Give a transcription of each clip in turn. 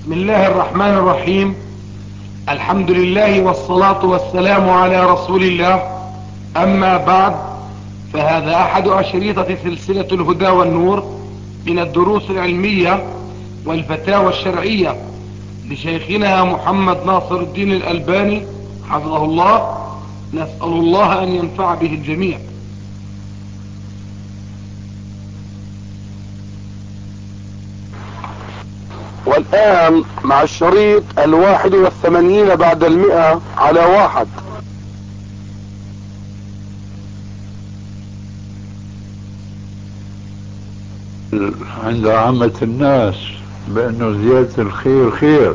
بسم الله الرحمن الرحيم. الحمد لله والصلاة والسلام على رسول الله. أما بعد، فهذا أحد أشريطة سلسلة الهدى والنور من الدروس العلمية والفتاوى الشرعية لشيخنا محمد ناصر الدين الألباني حفظه الله. نسأل الله أن ينفع به الجميع. والآن مع الشريط 81 بعد 100 على 1. عند عامة الناس بأنه زيادة الخير خير،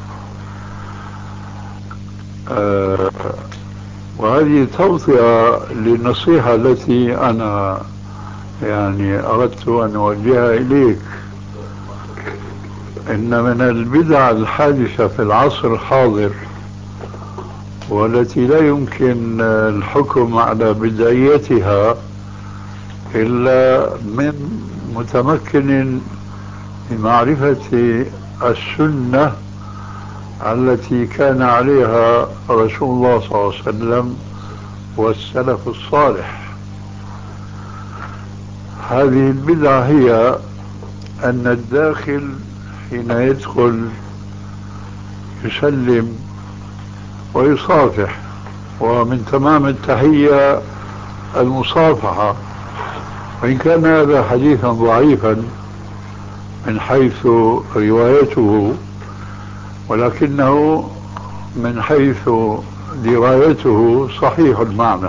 وهذه توطئة للنصيحة التي أنا أردت أن أوجهها إليك. إن من البدع الحادثة في العصر الحاضر، والتي لا يمكن الحكم على بدعيتها إلا من متمكن بمعرفة السنة التي كان عليها رسول الله صلى الله عليه وسلم والسلف الصالح. هذه البدعة هي أن الداخل حين يدخل يسلم ويصافح، ومن تمام التحية المصافحة، وإن كان هذا حديثا ضعيفا من حيث روايته، ولكنه من حيث درايته صحيح المعنى،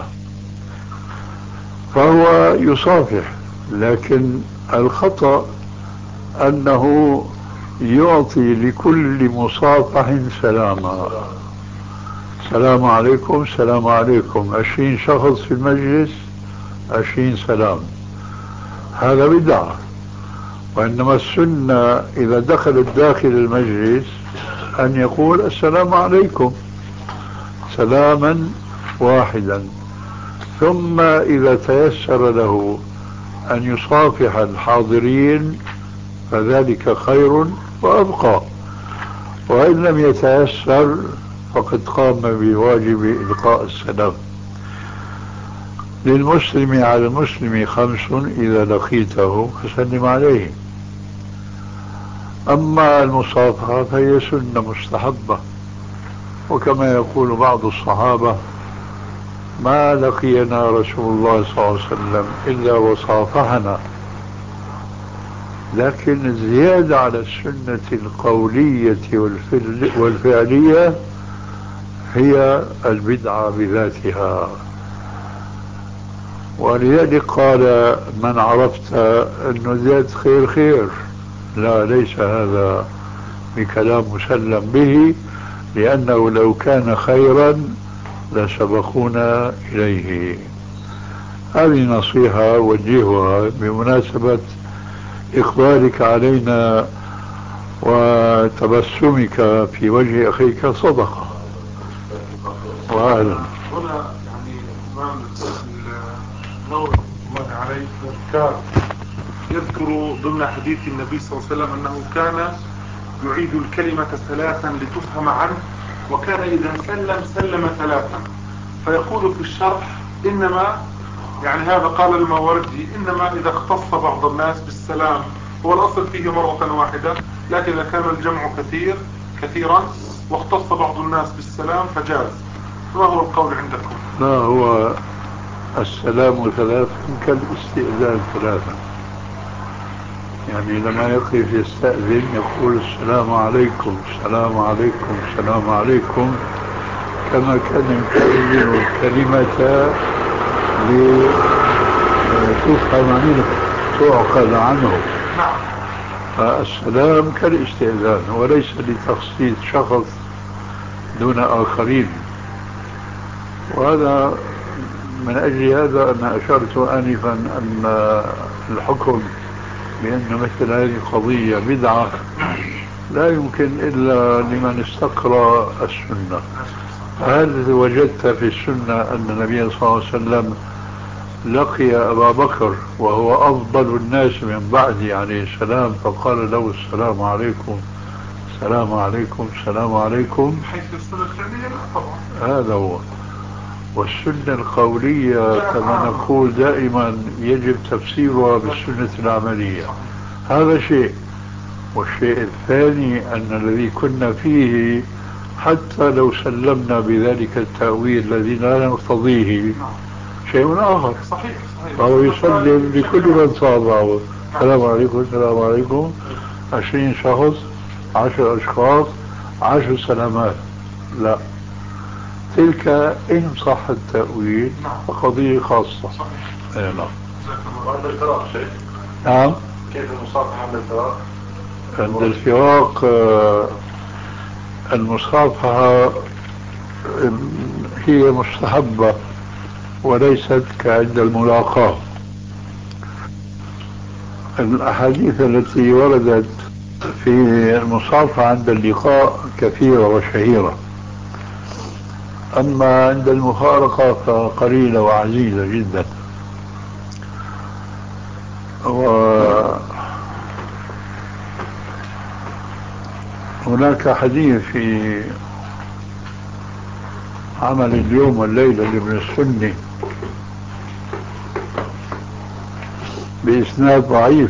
فهو يصافح. لكن الخطأ أنه يعطي لكل مصافح سلاما. السلام عليكم، السلام عليكم، 20 شخص في المجلس 20 سلام، هذا بدعة. وإنما السنة إذا دخل داخل المجلس أن يقول السلام عليكم سلاما واحدا، ثم إذا تيسر له أن يصافح الحاضرين فذلك خير وأبقى، وإن لم يتيسر فقد قام بواجب إلقاء السلام. للمسلم على المسلم 5 إذا لقيته فسلم عليه. أما المصافحة فهي سنة مستحبة، وكما يقول بعض الصحابة: ما لقينا رسول الله صلى الله عليه وسلم إلا وصافحنا. لكن الزيادة على السنة القولية والفعلية هي البدعة بذاتها. ولذلك قال: من عرفت أنه زيادة خير خير. لا، ليس هذا بكلام مسلم به، لأنه لو كان خيرا لسبقونا إليه. هذه نصيحة وجهها بمناسبة إقبالك علينا وتبسمك في وجه أخيك صدقة. وأهلا. هنا الإمام النووي الله عليه يذكر ضمن حديث النبي صلى الله عليه وسلم أنه كان يعيد الكلمة 3 لتفهم عنه، وكان إذا سلم 3. فيقول في الشرح: إنما هذا قال الماوردي: إنما إذا اختص بعض الناس بالسلام هو الأصل فيه مرة واحدة، لكن إذا كان الجمع كثيرا واختص بعض الناس بالسلام فجاز. ما هو القول عندكم؟ لا، هو السلام 3 كالاستئذان 3. لما يقف يستأذن يقول السلام عليكم، السلام عليكم، السلام عليكم، كما كان يكرر الكلمة لتفهم منه، تعقل عنه. السلام كالاستئذان وليس لتخصيص شخص دون آخرين. وهذا من أجل هذا أنا أشرت آنفا أن الحكم بأن مثل هذه القضية بدعة لا يمكن إلا لمن استقرأ السنة. هل وجدت في السنة أن النبي صلى الله عليه وسلم لقي أبا بكر وهو أفضل الناس من بعده عليه السلام فقال له السلام عليكم السلام عليكم السلام عليكم. حيث السنة الفعلية لا طبعا. هذا هو. والسنة القولية كما نقول دائما يجب تفسيرها بالسنة العملية. هذا شيء. والشيء الثاني أن الذي كنا فيه حتى لو سلمنا بذلك التأويل الذي لا نرتضيه شيء آخر. صحيح. فهو يسلم لكل من صابه. السلام عليكم السلام عليكم. 20 شخص 10 أشخاص 10 سلامات. لا، تلك إن صح التأويل فقضية خاصة. نعم. وعند الفراق شيء. نعم. كيف المصافحة عند الفراق؟ عند الفراق المصافحة هي مستحبة وليست كعند الملاقاة. الأحاديث التي وردت في المصافحة عند اللقاء كثيرة وشهيرة، أما عند المفارقة فقليلة وعزيزة جدا. وهناك حديث في عمل اليوم والليلة لابن السني بإسناد ضعيف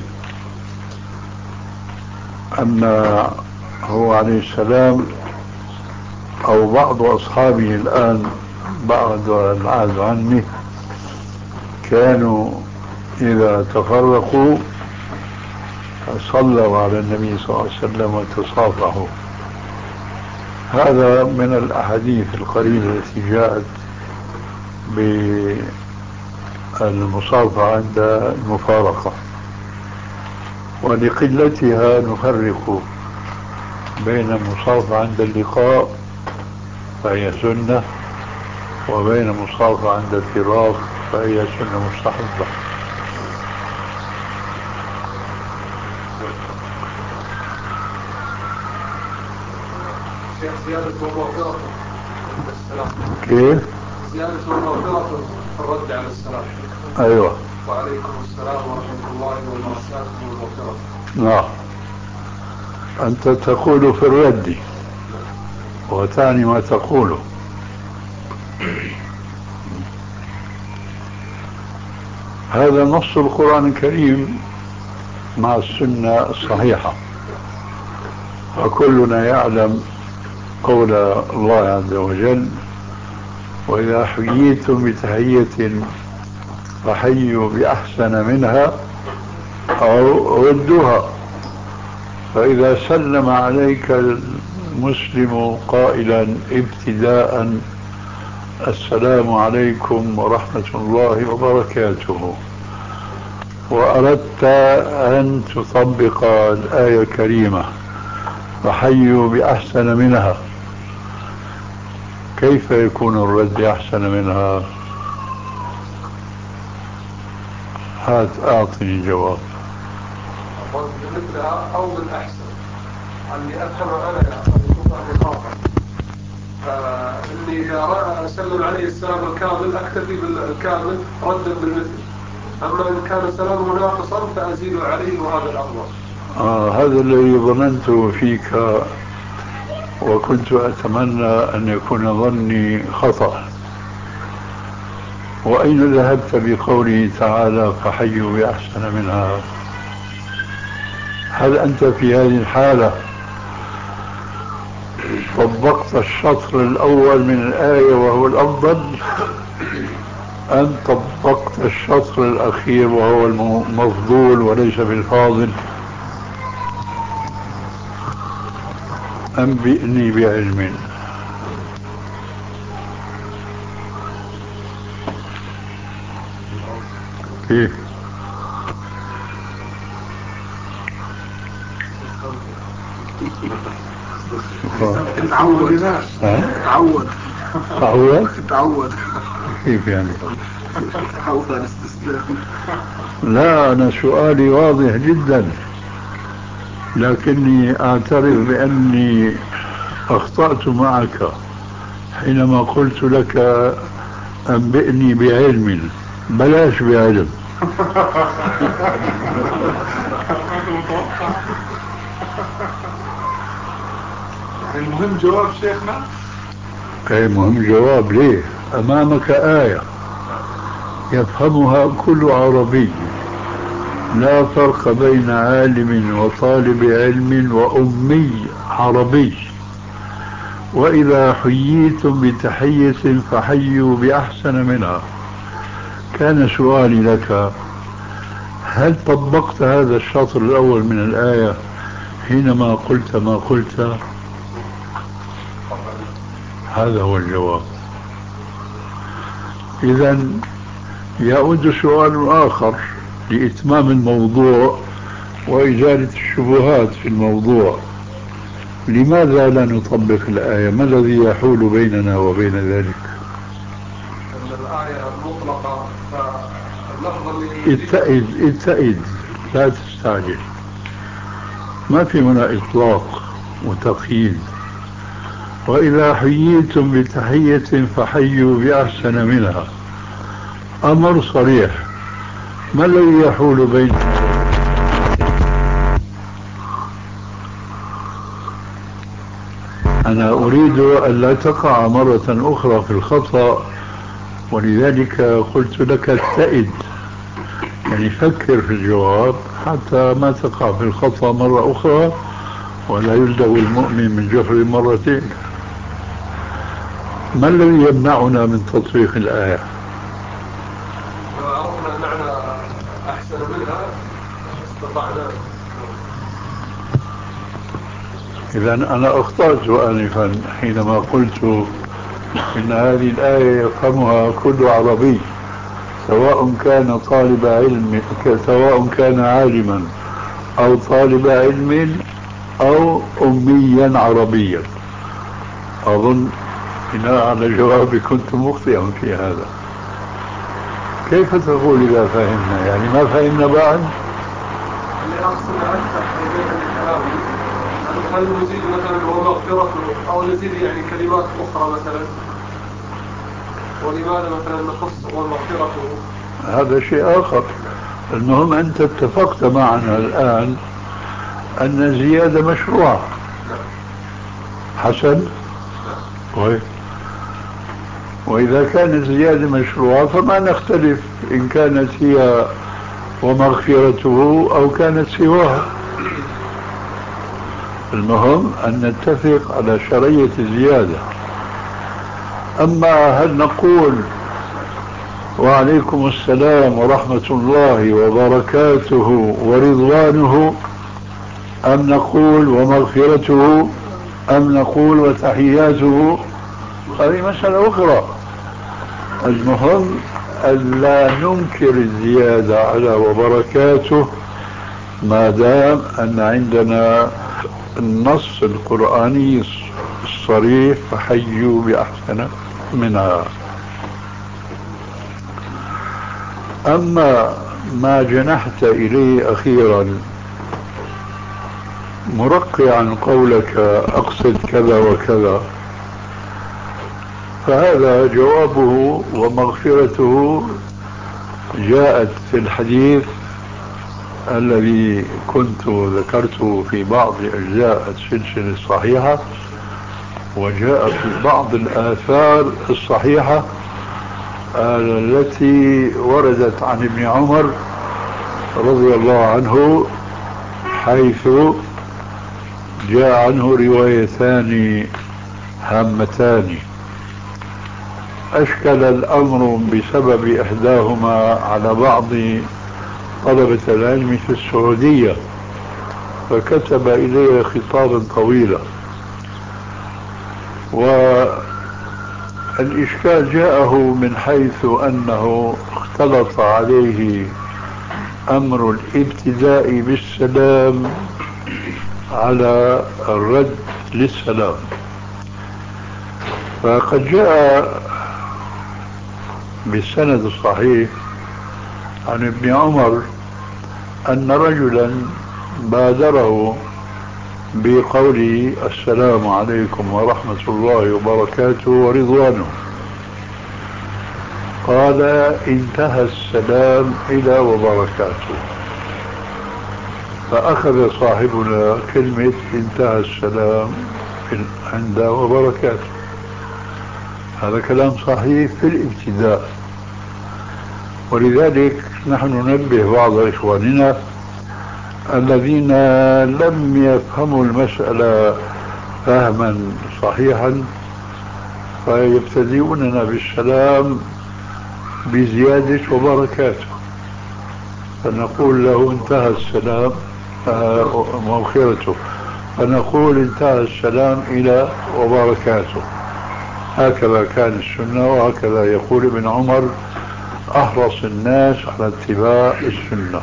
أن هو عليه السلام أو بعض أصحابه الآن بعد العهد عني كانوا إذا تفرقوا صلوا على النبي صلى الله عليه وسلم وتصافحوا. هذا من الأحاديث القليلة التي جاءت بالمصافحة عند المفارقة، ولقلتها نفرق بين المصافحة عند اللقاء فهي سنة، وبين المصافحة عند الفراق فهي سنة مستحبة. زيادة ومغفرة السلام. كيف؟ زيادة ومغفرة الرد على السلام. أيوة. وعليكم السلام ورحمة الله وبركاته والمغفرة. نعم. أنت تقول في الرد وتعني ما تقوله. هذا نص القرآن الكريم مع السنة الصحيحة، وكلنا يعلم قول الله عز وجل: وإذا حييتم بتحية فحيوا بأحسن منها أو ردوها. فإذا سلم عليك المسلم قائلا ابتداء: السلام عليكم ورحمة الله وبركاته، وأردت أن تطبق الآية الكريمة فحيوا بأحسن منها، كيف يكون الرد أحسن منها؟ هات أعطني جواب. بمثلها أو بالأحسن، اللي أفهم أنا أفهم الخاطئ. إني إذا أسلم عليه السلام الكامل أكتفي بالكامل ردا بالمثل، أما إن كان سلامه ناقصا فأزيد عليه وهذا الأفضل. هذا الذي ظننته فيك، وكنت أتمنى أن يكون ظني خطأ. وأين ذهبت بقوله تعالى فحيوا بأحسن منها؟ هل أنت في هذه الحالة طبقت الشطر الأول من الآية وهو الأفضل، أم طبقت الشطر الأخير وهو المفضول وليس بالفاضل؟ أنبئني بعلم. كيف؟ تعود كيف يعني؟ تعود على الاستسلام. لا، أنا سؤالي واضح جدا، لكني أعترف بأني أخطأت معك حينما قلت لك أنبئني بعلم، بلاش بعلم. يعني المهم جواب شيخنا. اي مهم جواب. ليه؟ امامك آية يفهمها كل عربي، لا فرق بين عالم وطالب علم وأمي عربي، وإذا حييتم بتحية فحيوا بأحسن منها. كان سؤالي لك، هل طبقت هذا الشطر الأول من الآية حينما قلت ما قلت؟ هذا هو الجواب. إذن يعود سؤال آخر لإتمام الموضوع وإزالة الشبهات في الموضوع. لماذا لا نطبق الآية؟ ما الذي يحول بيننا وبين ذلك؟ الآية مطلقة، فاللفظ اتئد لا تستعجل. ما في هنا إطلاق وتقييد. وإذا حييتم بتحية فحيوا بأحسن منها، أمر صريح. ما الذي يحول بيننا؟ أنا أريد أن لا تقع مرة أخرى في الخطأ، ولذلك قلت لك اتئد، يعني فكر في الجواب حتى ما تقع في الخطأ مرة أخرى، ولا يلدغ المؤمن من جحر مرتين. ما الذي يمنعنا من تطبيق الآية؟ لو عرفنا معنى أحسن منها استطعنا. إذا أنا أخطأت آنفا حينما قلت إن هذه الآية يفهمها كل عربي، سواء كان طالب علم، سواء كان عالما أو طالب علم أو أميا عربيا. أظن بناء على جوابي كنت مخطئا في هذا. كيف تقول إذا فهمنا؟ يعني ما فهمنا بعد؟ اللي أقصد أكثر في بيت الكلام، هل نزيد مثلا ومغفرته، أو نزيد يعني كلمات أخرى مثلا؟ ولماذا مثلا نخص ومغفرته؟ هذا شيء آخر. المهم أنت اتفقت معنا الآن أن الزيادة مشروعة. حسن. وإذا كانت الزيادة مشروعة فما نختلف إن كانت هي ومغفرته أو كانت سواها. المهم أن نتفق على شرعية الزيادة. أما هل نقول وعليكم السلام ورحمة الله وبركاته ورضوانه، أم نقول ومغفرته، أم نقول وتحياته؟ هذه مسألة أخرى. المهم ألا ننكر الزيادة على وبركاته ما دام أن عندنا النص القرآني الصريح فحيوا بأحسن منها. أما ما جنحت إليه أخيرا مرقعا قولك أقصد كذا وكذا، فهذا جوابه ومغفرته جاءت في الحديث الذي كنت ذكرته في بعض أجزاء السلسلة الصحيحة، وجاء في بعض الآثار الصحيحة التي وردت عن ابن عمر رضي الله عنه، حيث جاء عنه روايتان هامتان. أشكل الأمر بسبب إحداهما على بعض طلبة العلم في السعودية، فكتب إليه خطابا طويلا، والإشكال جاءه من حيث أنه اختلط عليه أمر الابتداء بالسلام على الرد للسلام. فقد جاء بالسند الصحيح عن ابن عمر أن رجلا بادره بقوله السلام عليكم ورحمة الله وبركاته ورضوانه، قال انتهى السلام إلى وبركاته، فأخذ صاحبنا كلمة انتهى السلام عند وبركاته. هذا كلام صحيح في الابتداء. ولذلك نحن ننبه بعض إخواننا الذين لم يفهموا المسألة فهما صحيحا، فيبتدئوننا بالسلام بزيادة وبركاته، فنقول له انتهى السلام مغفرته، فنقول انتهى السلام إلى وبركاته. هكذا كان السنة، وهكذا يقول ابن عمر أحرص الناس على اتباع السنة.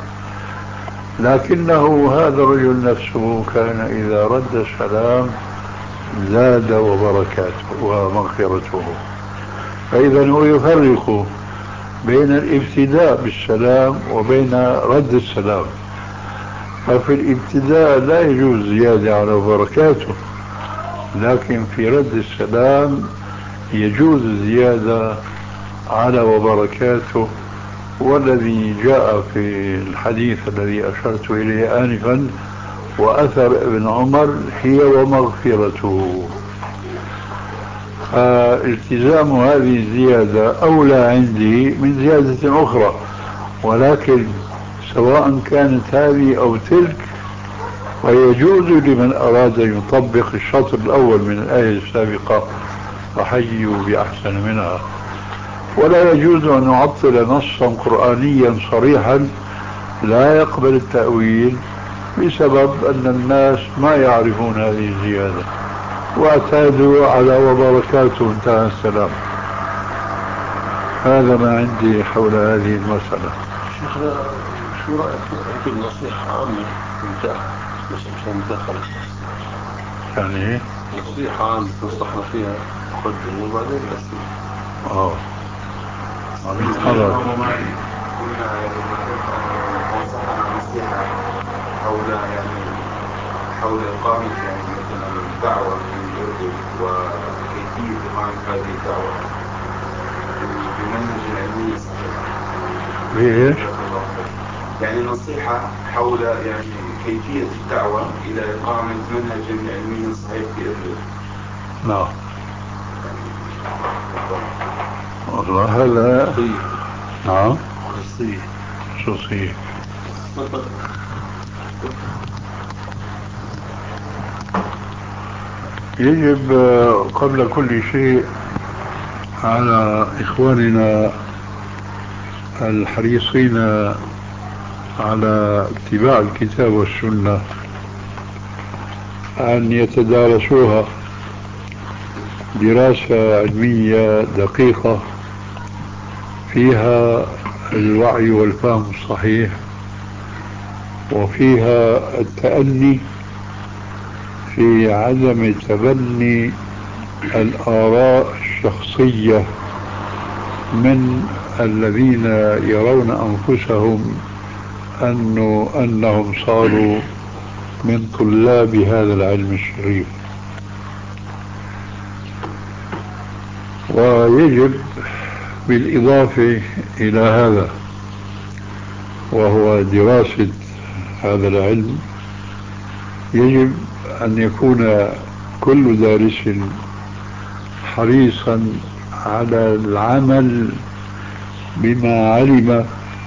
لكنه هذا الرجل نفسه كان إذا رد السلام زاد وبركاته ومغفرته. فإذا هو يفرق بين الابتداء بالسلام وبين رد السلام. ففي الابتداء لا يجوز زيادة على وبركاته، لكن في رد السلام يجوز زيادة على وبركاته. والذي جاء في الحديث الذي أشرت إليه آنفا وأثر ابن عمر هي ومغفرته. التزام هذه الزيادة أولى عندي من زيادة أخرى، ولكن سواء كانت هذه أو تلك ويجوز لمن أراد أن يطبق الشطر الأول من الآية السابقة فحيوا بأحسن منها. ولا يجوز أن نعطل نصا قرآنيا صريحا لا يقبل التأويل بسبب أن الناس ما يعرفون هذه الزيادة واعتادوا على وبركاته انتهى السلام. هذا ما عندي حول هذه المسألة. شيخنا شو رأيك في نصيحة عامة مش مدخلة يعني نصيحة عامة تنصحنا فيها قدم وبعدين الأسئلة؟ خلاص. حول إقامة يعني مثلا الدعوة في الأردن وكيفية إقامة هذه الدعوة بمنهج علمي صحيح. بإيش؟ يعني نصيحة حول يعني كيفية الدعوة إلى إقامة منهج علمي صحيح في الأردن. نعم. والله هذا نعم خصوصية. يجب قبل كل شيء على إخواننا الحريصين على اتباع الكتاب والسنة أن يتدارسوها دراسة علمية دقيقة فيها الوعي والفهم الصحيح، وفيها التأني في عدم تبني الآراء الشخصية من الذين يرون أنفسهم أنهم صاروا من طلاب هذا العلم الشريف. ويجب بالإضافة إلى هذا وهو دراسة هذا العلم يجب أن يكون كل دارس حريصا على العمل بما علم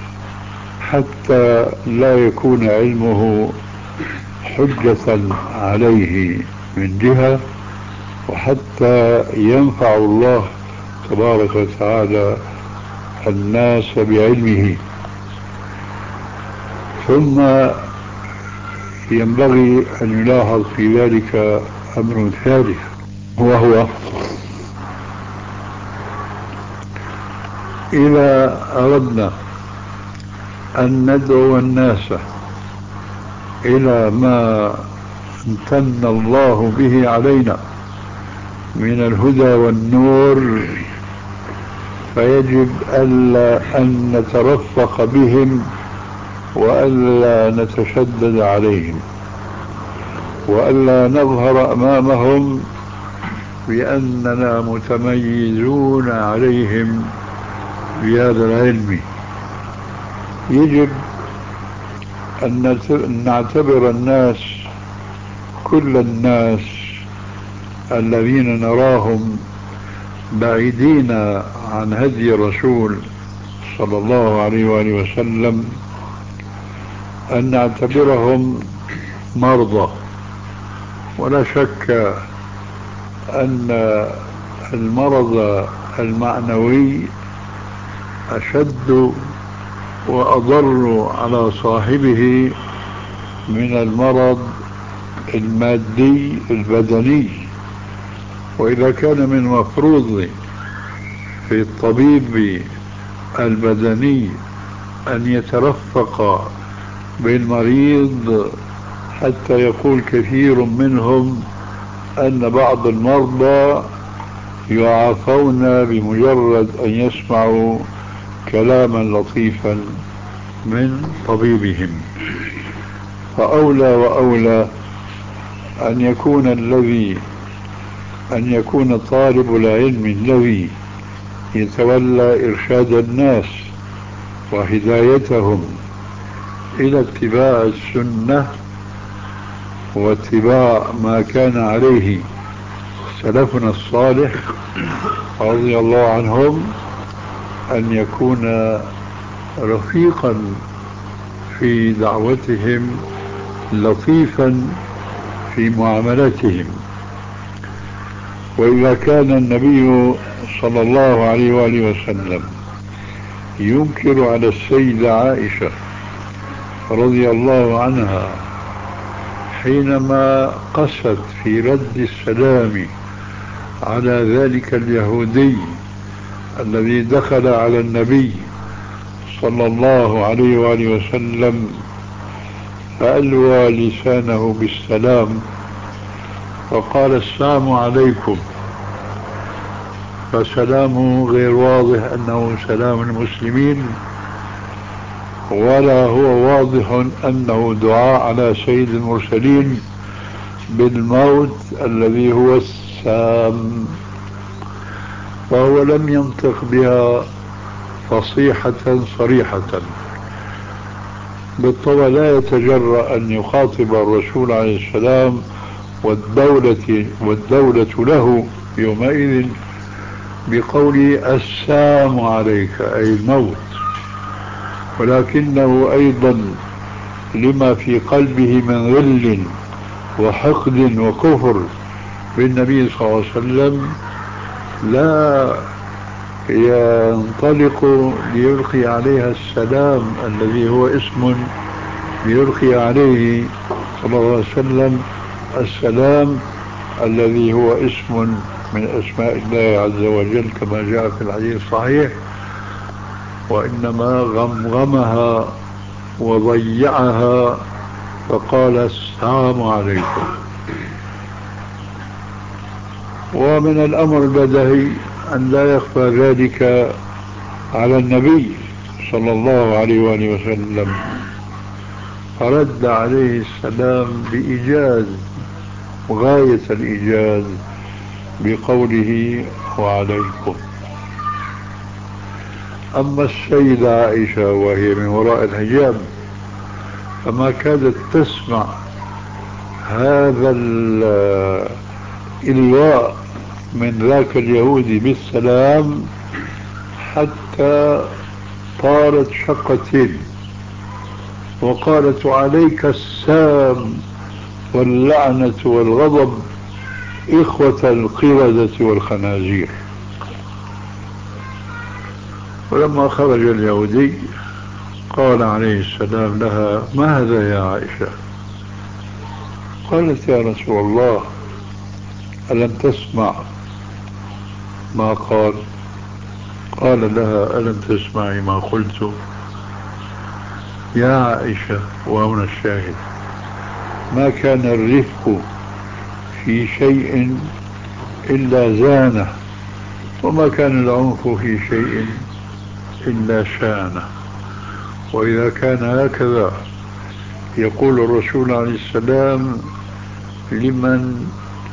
حتى لا يكون علمه حجة عليه من جهة، وحتى ينفع الله تبارك وتعالى الناس بعلمه. ثم ينبغي أن يلاحظ في ذلك أمر ثالث، وهو إذا أردنا أن ندعو الناس إلى ما امتن الله به علينا من الهدى والنور، فيجب ألا أن نترفق بهم وألا نتشدد عليهم، وألا نظهر أمامهم بأننا متميزون عليهم بهذا العلم. يجب أن نعتبر الناس كل الناس الذين نراهم بعيدين عن هدي الرسول صلى الله عليه وآله وسلم أن نعتبرهم مرضى. ولا شك أن المرض المعنوي أشد وأضر على صاحبه من المرض المادي البدني. وإذا كان من المفروض في الطبيب البدني أن يترفق بالمريض، حتى يقول كثير منهم أن بعض المرضى يعافون بمجرد أن يسمعوا كلاما لطيفا من طبيبهم. فأولى وأولى أن يكون طالب العلم الذي يتولى إرشاد الناس وهدايتهم إلى اتباع السنة واتباع ما كان عليه سلفنا الصالح رضي الله عنهم، أن يكون رفيقا في دعوتهم، لطيفا في معاملتهم. وإذا كان النبي صلى الله عليه وآله وسلم ينكر على السيدة عائشة رضي الله عنها حينما قست في رد السلام على ذلك اليهودي الذي دخل على النبي صلى الله عليه وآله وسلم فألوى لسانه بالسلام وقال السلام عليكم، فسلامه غير واضح أنه سلام المسلمين، ولا هو واضح أنه دعاء على سيد المرسلين بالموت الذي هو السام. فهو لم ينطق بها فصيحة صريحة. بالطبع لا يتجرأ أن يخاطب الرسول عليه السلام والدولة له يومئذ بقول السلام عليك أي الموت، ولكنه أيضا لما في قلبه من غل وحقد وكفر بالنبي صلى الله عليه وسلم لا ينطلق ليلقي عليها السلام الذي هو اسم ليلقي عليه صلى الله عليه وسلم السلام الذي هو اسم من أسماء الله عز وجل كما جاء في الحديث الصحيح، وإنما غمغمها وضيعها فقال السلام عليكم. ومن الأمر البديهي أن لا يخفى ذلك على النبي صلى الله عليه وآله وسلم، فرد عليه السلام بإيجاز وغاية الإيجاز بقوله وعليكم. أما السيدة عائشة وهي من وراء الحجاب فما كادت تسمع هذا الإلواء من ذاك اليهودي بالسلام حتى طارت شقتين وقالت عليك السام واللعنة والغضب إخوة القردة والخنازير. ولما خرج اليهودي قال عليه السلام لها ما هذا يا عائشة؟ قالت يا رسول الله ألم تسمع ما قال؟ قال لها ألم تسمعي ما قلت؟ يا عائشة، وهنا الشاهد، ما كان الرفق في شيء إلا زانه، وما كان العنف في شيء إلا شانه. وإذا كان هكذا يقول الرسول عليه السلام لمن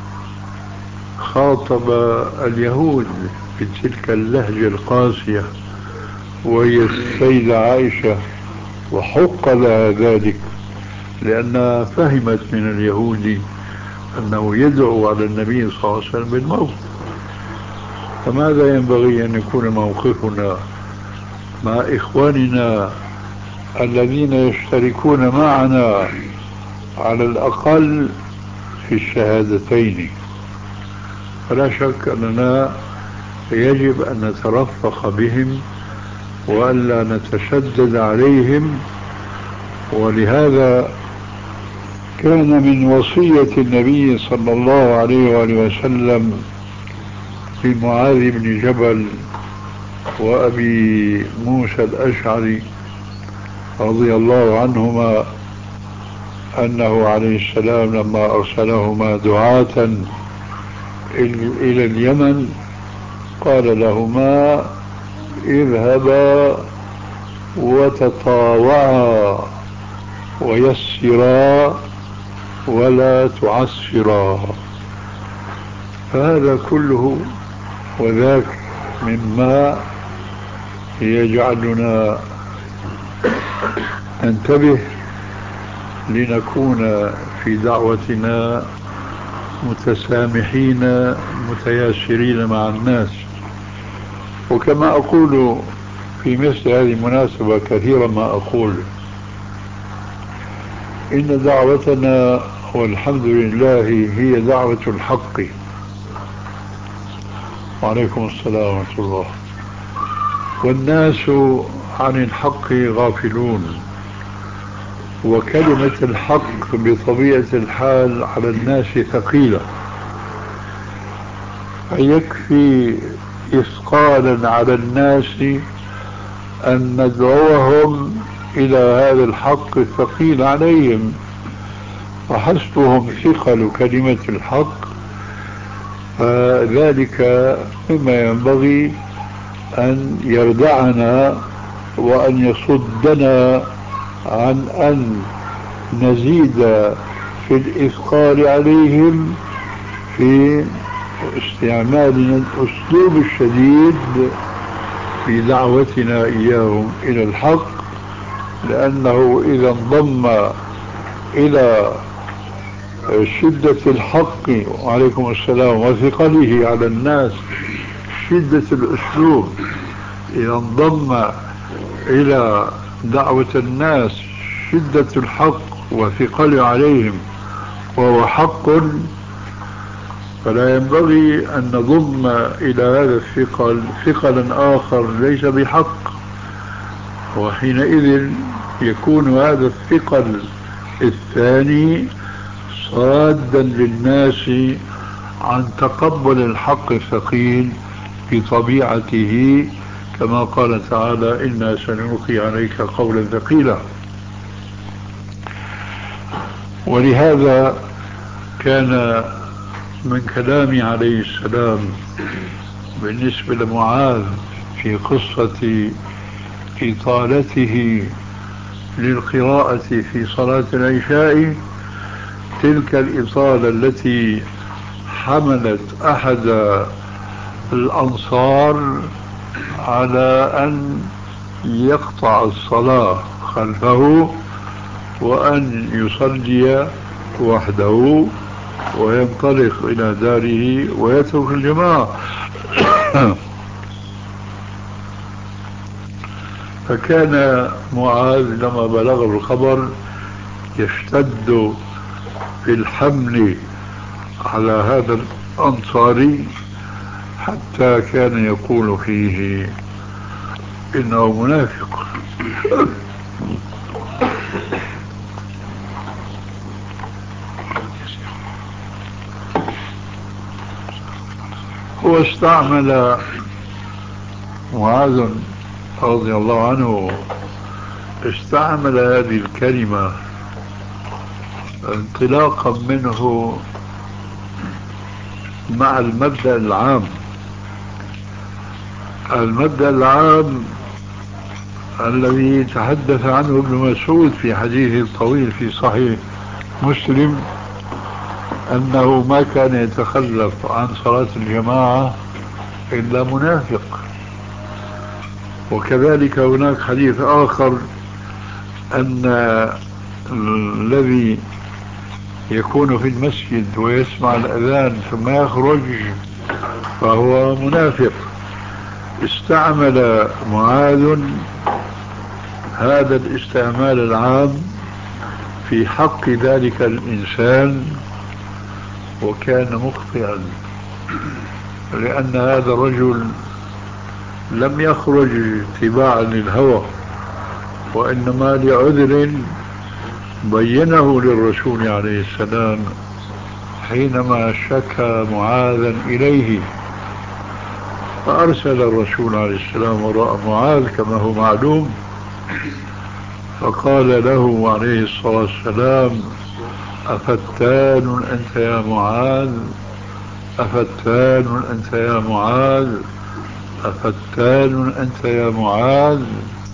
خاطب اليهود بتلك اللهجة القاسية وهي السيدة عائشة، وحق لها ذلك لأنها فهمت من اليهود أنه يدعو على النبي صلى الله عليه وسلم بالموت. فماذا ينبغي أن يكون موقفنا مع إخواننا الذين يشتركون معنا على الأقل في الشهادتين؟ فلا شك أننا يجب أن نترفق بهم وألا نتشدد عليهم. ولهذا كان من وصية النبي صلى الله عليه وآله وسلم لمعاذ بن جبل وأبي موسى الأشعري رضي الله عنهما أنه عليه السلام لما أرسلهما دعاة إلى اليمن قال لهما اذهبا وتطاوعا ويسرا ولا تعسرا. فهذا كله وذاك مما يجعلنا ننتبه لنكون في دعوتنا متسامحين متياسرين مع الناس. وكما أقول في مثل هذه المناسبة كثيرا ما أقول إن دعوتنا والحمد لله هي دعوة الحق. وعليكم السلام ورحمة الله. والناس عن الحق غافلون، وكلمة الحق بطبيعة الحال على الناس ثقيلة، فيكفي إثقالا على الناس أن ندعوهم إلى هذا الحق الثقيل عليهم، وحسبهم ثقل كلمة الحق. فذلك مما ينبغي أن يردعنا وأن يصدنا عن أن نزيد في الإثقال عليهم في استعمالنا الأسلوب الشديد في دعوتنا إياهم إلى الحق، لأنه إذا انضم إلى شدة الحق وعليكم السلام وثقله على الناس شدة الأسلوب، إذا انضم إلى دعوة الناس شدة الحق وثقله عليهم وهو حق، فلا ينبغي أن نضم إلى هذا الثقل ثقلا آخر ليس بحق، وحينئذ يكون هذا الثقل الثاني صادا للناس عن تقبل الحق الثقيل بطبيعته، كما قال تعالى إنا سنلقي عليك قولا ثقيلا. ولهذا كان من كلام عليه السلام بالنسبة لمعاذ في قصة إطالته للقراءة في صلاة العشاء تلك الإطالة التي حملت أحد الأنصار على أن يقطع الصلاة خلفه وأن يصلي وحده وينطلق إلى داره ويترك الجماعة. فكان معاذ لما بلغ الخبر يشتد في الحمل على هذا الأنصاري حتى كان يقول فيه إنه منافق. هو استعمل معاذ رضي الله عنه استعمل هذه الكلمة انطلاقا منه مع المبدأ العام. المبدأ العام الذي تحدث عنه ابن مسعود في حديثه الطويل في صحيح مسلم أنه ما كان يتخلف عن صلاة الجماعة إلا منافق. وكذلك هناك حديث آخر أن الذي يكون في المسجد ويسمع الأذان ثم يخرج فهو منافق. استعمل معاذ هذا الاستعمال العام في حق ذلك الإنسان وكان مخطئا، لأن هذا الرجل لم يخرج اتباعا للهوى، وإنما لعذر بينه للرسول عليه السلام حينما شكى معاذا إليه، فأرسل الرسول عليه السلام وراء معاذ كما هو معلوم، فقال له عليه الصلاة والسلام: أفتان أنت يا معاذ، أفتان أنت يا معاذ، أفتان أنت يا معاذ،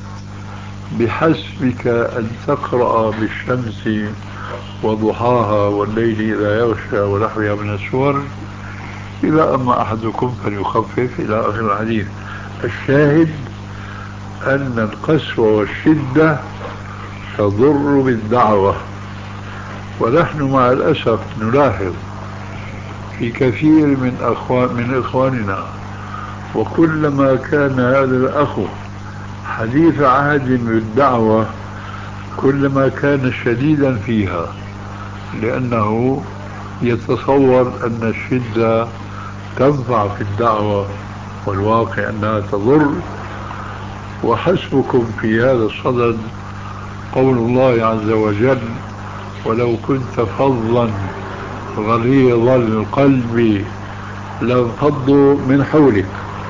بحسبك أن تقرأ بالشمس وضحاها والليل إذا يغشى ونحوها من السور، إذا أما أحدكم فليخفف إلى آخر الحديث. الشاهد أن القسوة والشدة تضر بالدعوة، ونحن مع الأسف نلاحظ في كثير من إخواننا، وكلما كان هذا الأخ حديث عهد بالدعوة كلما كان شديدا فيها، لأنه يتصور أن الشدة تنفع في الدعوة، والواقع أنها تضر. وحسبكم في هذا الصدد قول الله عز وجل: ولو كنت فظا غليظ القلب لانفضوا من حولك.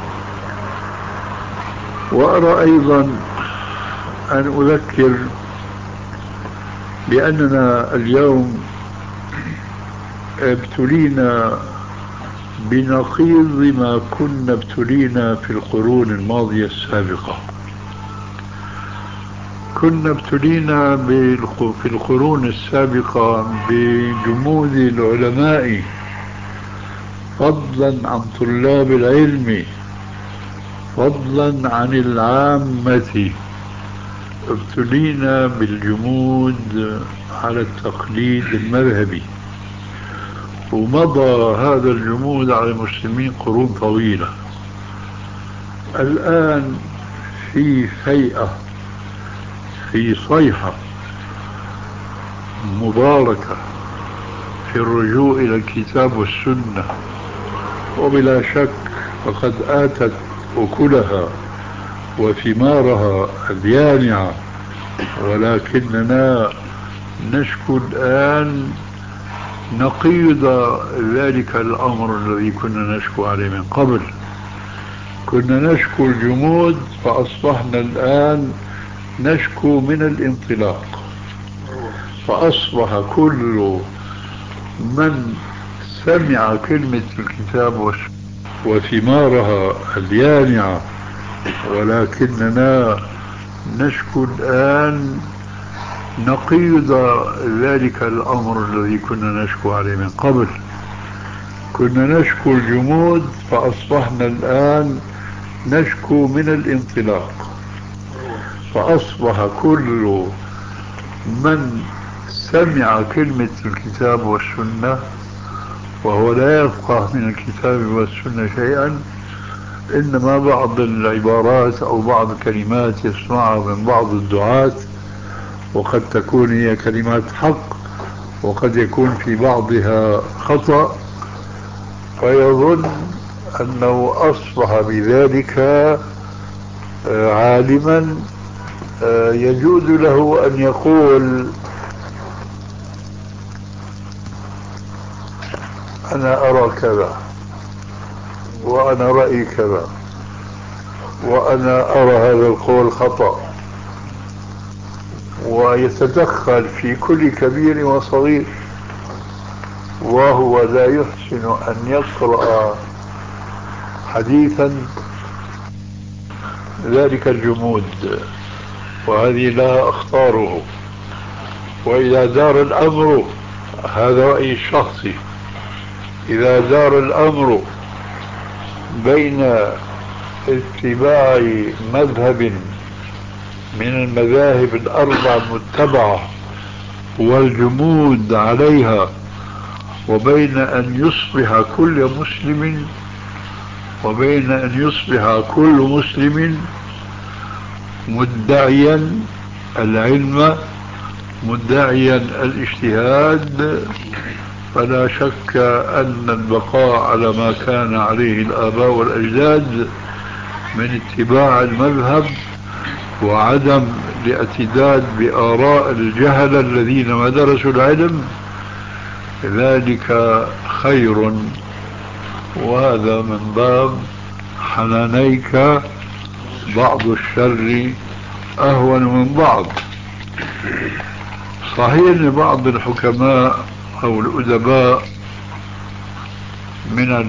وأرى أيضا أن أذكر بأننا اليوم ابتلينا بنقيض ما كنا ابتلينا في القرون الماضية السابقة. كنا ابتلينا في القرون السابقة بجمود العلماء فضلا عن طلاب العلم، فضلا عن العامة. ابتلينا بالجمود على التقليد المذهبي، ومضى هذا الجمود على المسلمين قرون طويلة. الآن في فيئة، في صيحة مباركة في الرجوع إلى الكتاب والسنة، وبلا شك فقد آتت أكلها وثمارها اليانعة، ولكننا نشكو الآن نقيض ذلك الأمر الذي كنا نشكو عليه من قبل. كنا نشكو الجمود فأصبحنا الآن نشكو من الانطلاق، فأصبح كل من سمع كلمة الكتاب والسنة وثمارها اليانعة، ولكننا نشكو الآن نقيض ذلك الأمر الذي كنا نشكو عليه من قبل. كنا نشكو الجمود فأصبحنا الآن نشكو من الانطلاق، فأصبح كل من سمع كلمة الكتاب والسنة وهو لا يفقه من الكتاب والسنة شيئا، إنما بعض العبارات أو بعض الكلمات يسمعها من بعض الدعاة، وقد تكون هي كلمات حق وقد يكون في بعضها خطأ، فيظن أنه أصبح بذلك عالما يجوز له أن يقول: أنا أرى كذا، وأنا رأيي كذا، وأنا أرى هذا القول خطأ، ويتدخل في كل كبير وصغير، وهو لا يحسن أن يقرأ حديثا ذلك الجمود، وهذه لها أخطاره. وإذا دار الأمر، هذا رأيي الشخصي، إذا دار الأمر بين اتباع مذهب من المذاهب الأربع المتبعة والجمود عليها وبين أن يصبح كل مسلم مدعيا العلم مدعيا الاجتهاد، فلا شك أن البقاء على ما كان عليه الآباء والأجداد من اتباع المذهب وعدم الاعتداد بآراء الجهل الذين ما درسوا العلم ذلك خير، وهذا من باب حنانيك بعض الشر أهون من بعض. صحيح أن بعض الحكماء أو الأدباء من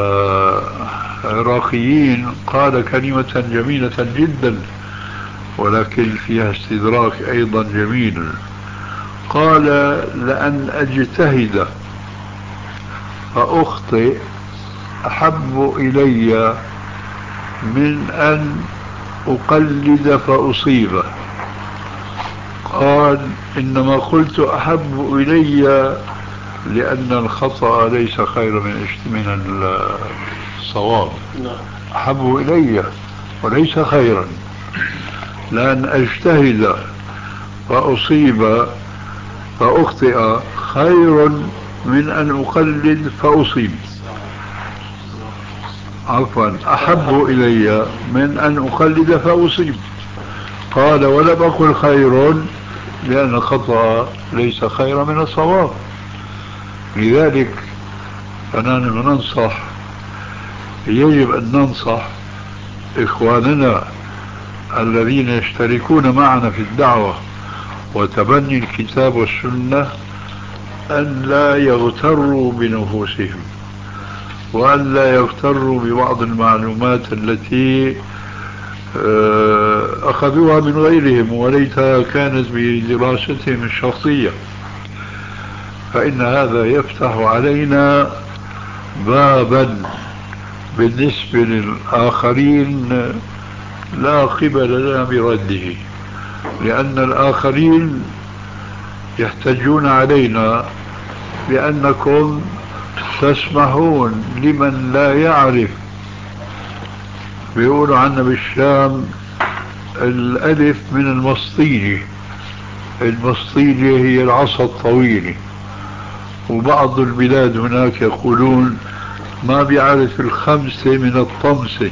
العراقيين قال كلمة جميلة جدا ولكن فيها استدراك أيضا جميل. قال: لأن أجتهد فأخطئ أحب إلي من أن أقلد فأصيبه. قال: إنما قلت أحب إلي لأن الخطأ ليس خير من الصواب. أحب إلي وليس خيرا، لأن أجتهد فأصيب فأخطئ خير من أن أقلد فأصيب. عفوا، أحب إلي من أن أقلد فأصيب. قال: ولم أقل خير لأن الخطأ ليس خير من الصواب. لذلك فنحن ننصح، يجب أن ننصح إخواننا الذين يشتركون معنا في الدعوة وتبني الكتاب والسنة أن لا يغتروا بنفوسهم، وأن لا يغتروا ببعض المعلومات التي أخذوها من غيرهم وليتها كانت بدراستهم الشخصية، فإن هذا يفتح علينا بابا بالنسبة للآخرين لا قبل لنا برده، لأن الآخرين يحتجون علينا بأنكم تسمحون لمن لا يعرف. بيقولوا عنا بالشام الألف من المسطيلة، المسطيلة هي العصا الطويلة، وبعض البلاد هناك يقولون ما بيعرف الخمسة من الطمسة.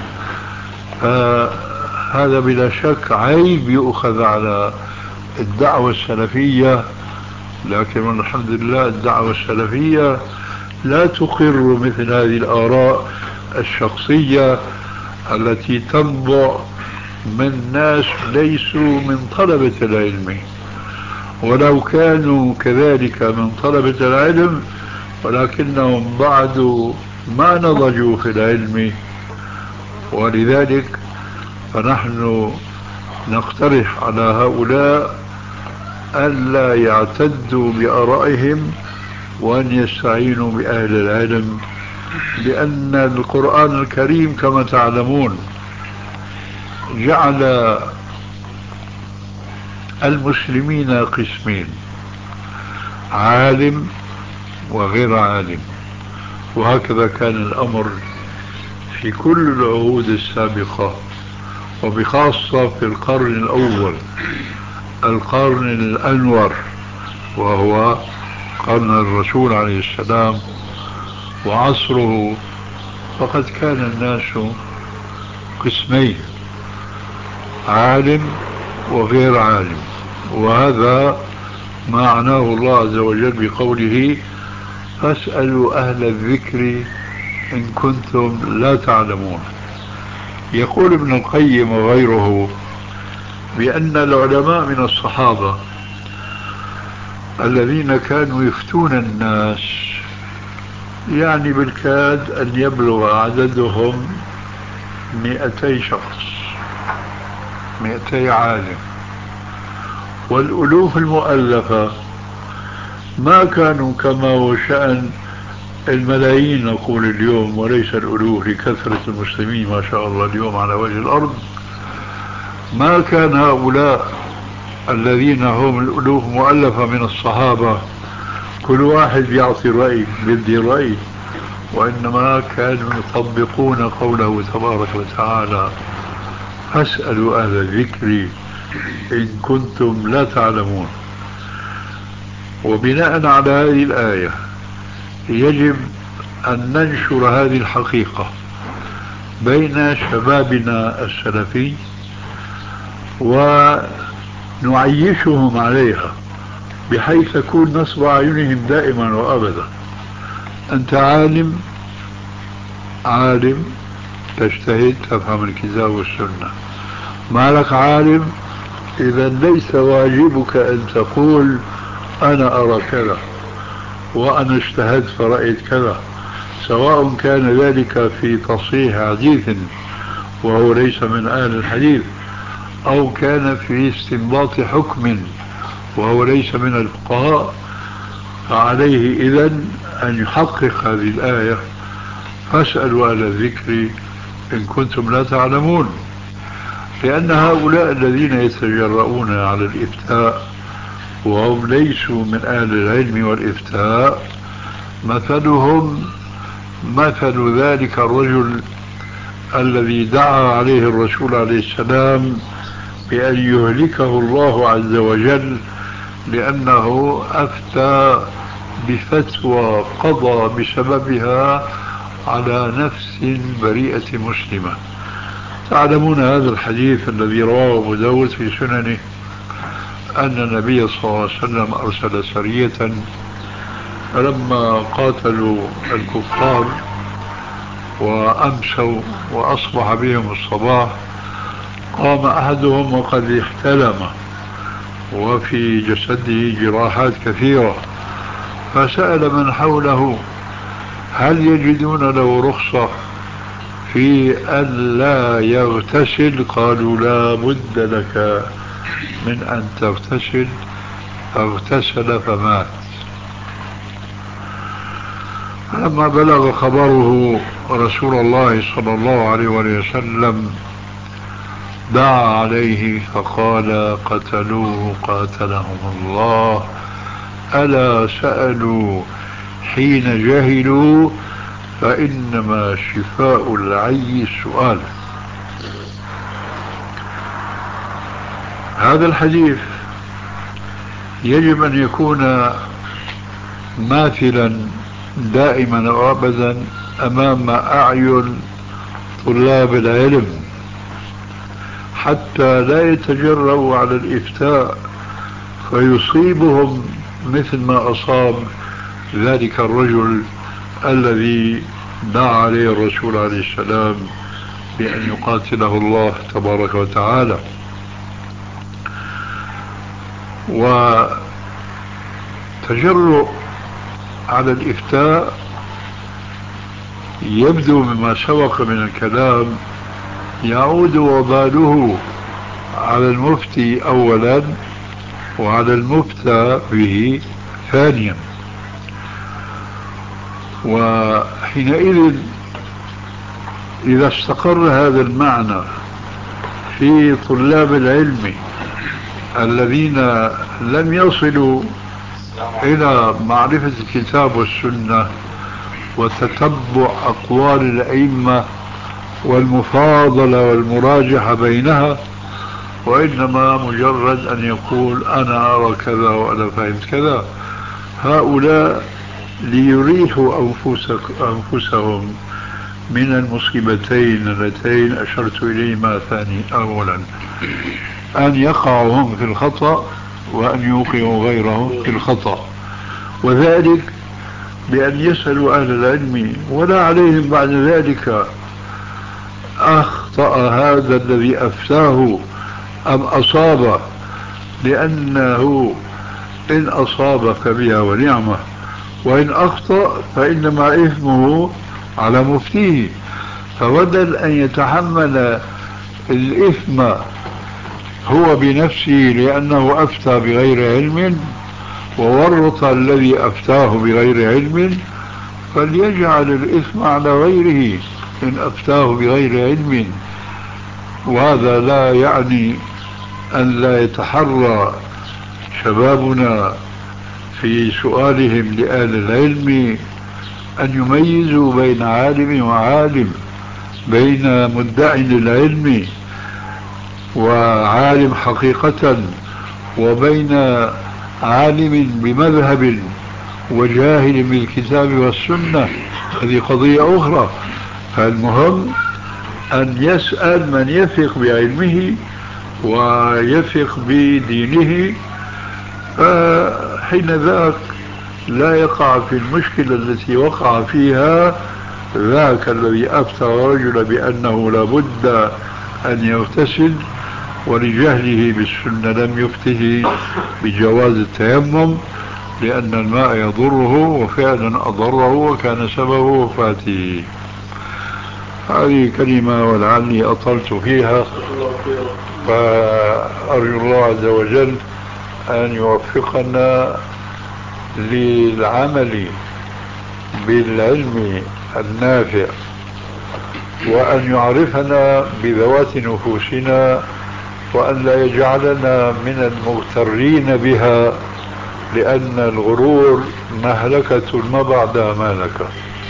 فهذا بلا شك عيب يؤخذ على الدعوة السلفية، لكن الحمد لله الدعوة السلفية لا تقر مثل هذه الآراء الشخصية التي تنبع من ناس ليسوا من طلبة العلم، ولو كانوا كذلك من طلبة العلم ولكنهم بعد ما نضجوا في العلم. ولذلك فنحن نقترح على هؤلاء ألا يعتدوا بآرائهم وأن يستعينوا بأهل العلم، لأن القرآن الكريم كما تعلمون جعل المسلمين قسمين: عالم وغير عالم، وهكذا كان الأمر في كل العهود السابقة، وبخاصة في القرن الأول، القرن الأنور، وهو قرن الرسول عليه السلام وعصره، فقد كان الناس قسمين: عالم وغير عالم. وهذا ما معناه الله عز وجل بقوله: فاسألوا أهل الذكر إن كنتم لا تعلمون. يقول ابن القيم وغيره بأن العلماء من الصحابة الذين كانوا يفتون الناس يعني بالكاد أن يبلغ عددهم 200 شخص، 200 عالم، والألوف المؤلفة ما كانوا كما هو شأن الملايين نقول اليوم، وليس الألوف لكثرة المسلمين ما شاء الله اليوم على وجه الأرض. ما كان هؤلاء الذين هم الألوف مؤلفة من الصحابة كل واحد يعطي رأي بدي رأي، وإنما كانوا يطبقون قوله تبارك وتعالى: فاسألوا أهل الذكر إن كنتم لا تعلمون. وبناء على هذه الآية يجب أن ننشر هذه الحقيقة بين شبابنا السلفي ونعيشهم عليها، بحيث تكون نصب أعينهم دائما وأبدا. أنت عالم تجتهد تفهم الكتاب والسنة، ما لك عالم، إذا ليس واجبك أن تقول أنا أرى كذا وأنا اجتهدت فرأيت كذا، سواء كان ذلك في تصحيح حديث وهو ليس من أهل الحديث، أو كان في استنباط حكم وهو ليس من الفقهاء. فعليه إذن أن يحقق هذه الآية: فاسألوا أهل الذكر إن كنتم لا تعلمون. لأن هؤلاء الذين يتجرؤون على الإفتاء وهم ليسوا من أهل العلم والإفتاء مثلهم مثل ذلك الرجل الذي دعا عليه الرسول عليه السلام بأن يهلكه الله عز وجل لأنه أفتى بفتوى قضى بسببها على نفس بريئة مسلمة. تعلمون هذا الحديث الذي رواه أبو داود في سننه أن النبي صلى الله عليه وسلم أرسل سرية، فلما قاتلوا الكفار وأمسوا وأصبح بهم الصباح، قام أحدهم وقد احتلم وفي جسده جراحات كثيرة، فسأل من حوله: هل يجدون له رخصة في أن لا يغتسل؟ قالوا: لا بد لك من أن تغتسل. فاغتسل فمات. لما بلغ خبره رسول الله صلى الله عليه وسلم دعا عليه فقال: قتلوه قاتلهم الله، ألا سألوا حين جهلوا، فإنما شفاء العي السؤال. هذا الحديث يجب أن يكون ماثلا دائما وابدا أمام أعين طلاب العلم، حتى لا يتجرؤوا على الإفتاء فيصيبهم مثل ما أصاب ذلك الرجل الذي دعا عليه الرسول عليه السلام بأن يقاتله الله تبارك وتعالى. وتجرؤ على الإفتاء يبدو مما سبق من الكلام يعود وباله على المفتي أولا وعلى المفتى به ثانيا. وحينئذ إذا استقر هذا المعنى في طلاب العلم الذين لم يصلوا إلى معرفة الكتاب والسنة وتتبع أقوال الأئمة والمفاضلة والمراجحة بينها، وإنما مجرد أن يقول أنا أرى كذا وأنا فهمت كذا، هؤلاء ليريحوا أنفسهم من المصيبتين اللتين أشرت إليهما أولا: أن يقعوا هم في الخطأ وأن يوقعوا غيرهم في الخطأ، وذلك بأن يسألوا أهل العلم ولا عليهم بعد ذلك أخطأ هذا الذي أفتاه أم أصاب، لأنه إن أصاب فبها ونعمة، وإن أخطأ فإنما إثمه على مفتيه. فبدل أن يتحمل الإثم هو بنفسه لأنه أفتى بغير علم وورط الذي أفتاه بغير علم، فليجعل الإثم على غيره إن أفتاه بغير علم. وهذا لا يعني أن لا يتحرى شبابنا في سؤالهم لأهل العلم أن يميزوا بين عالم وعالم، بين مدعي للعلم وعالم حقيقة، وبين عالم بمذهب وجاهل بالكتاب والسنة. هذه قضية أخرى. فالمهم أن يسأل من يثق بعلمه ويثق بدينه، فحين ذاك لا يقع في المشكلة التي وقع فيها ذاك الذي أفتى الرجل بأنه لابد أن يغتسل، ولجهله بالسنة لم يفته بجواز التيمم لأن الماء يضره، وفعلا أضره وكان سبب وفاته. هذه كلمة ولعلي أطلت فيها، فأرجو الله عز وجل أن يوفقنا للعمل بالعلم النافع، وأن يعرفنا بذوات نفوسنا، وأن لا يجعلنا من المغترين بها، لأن الغرور مهلكة ما بعدها مهلكة.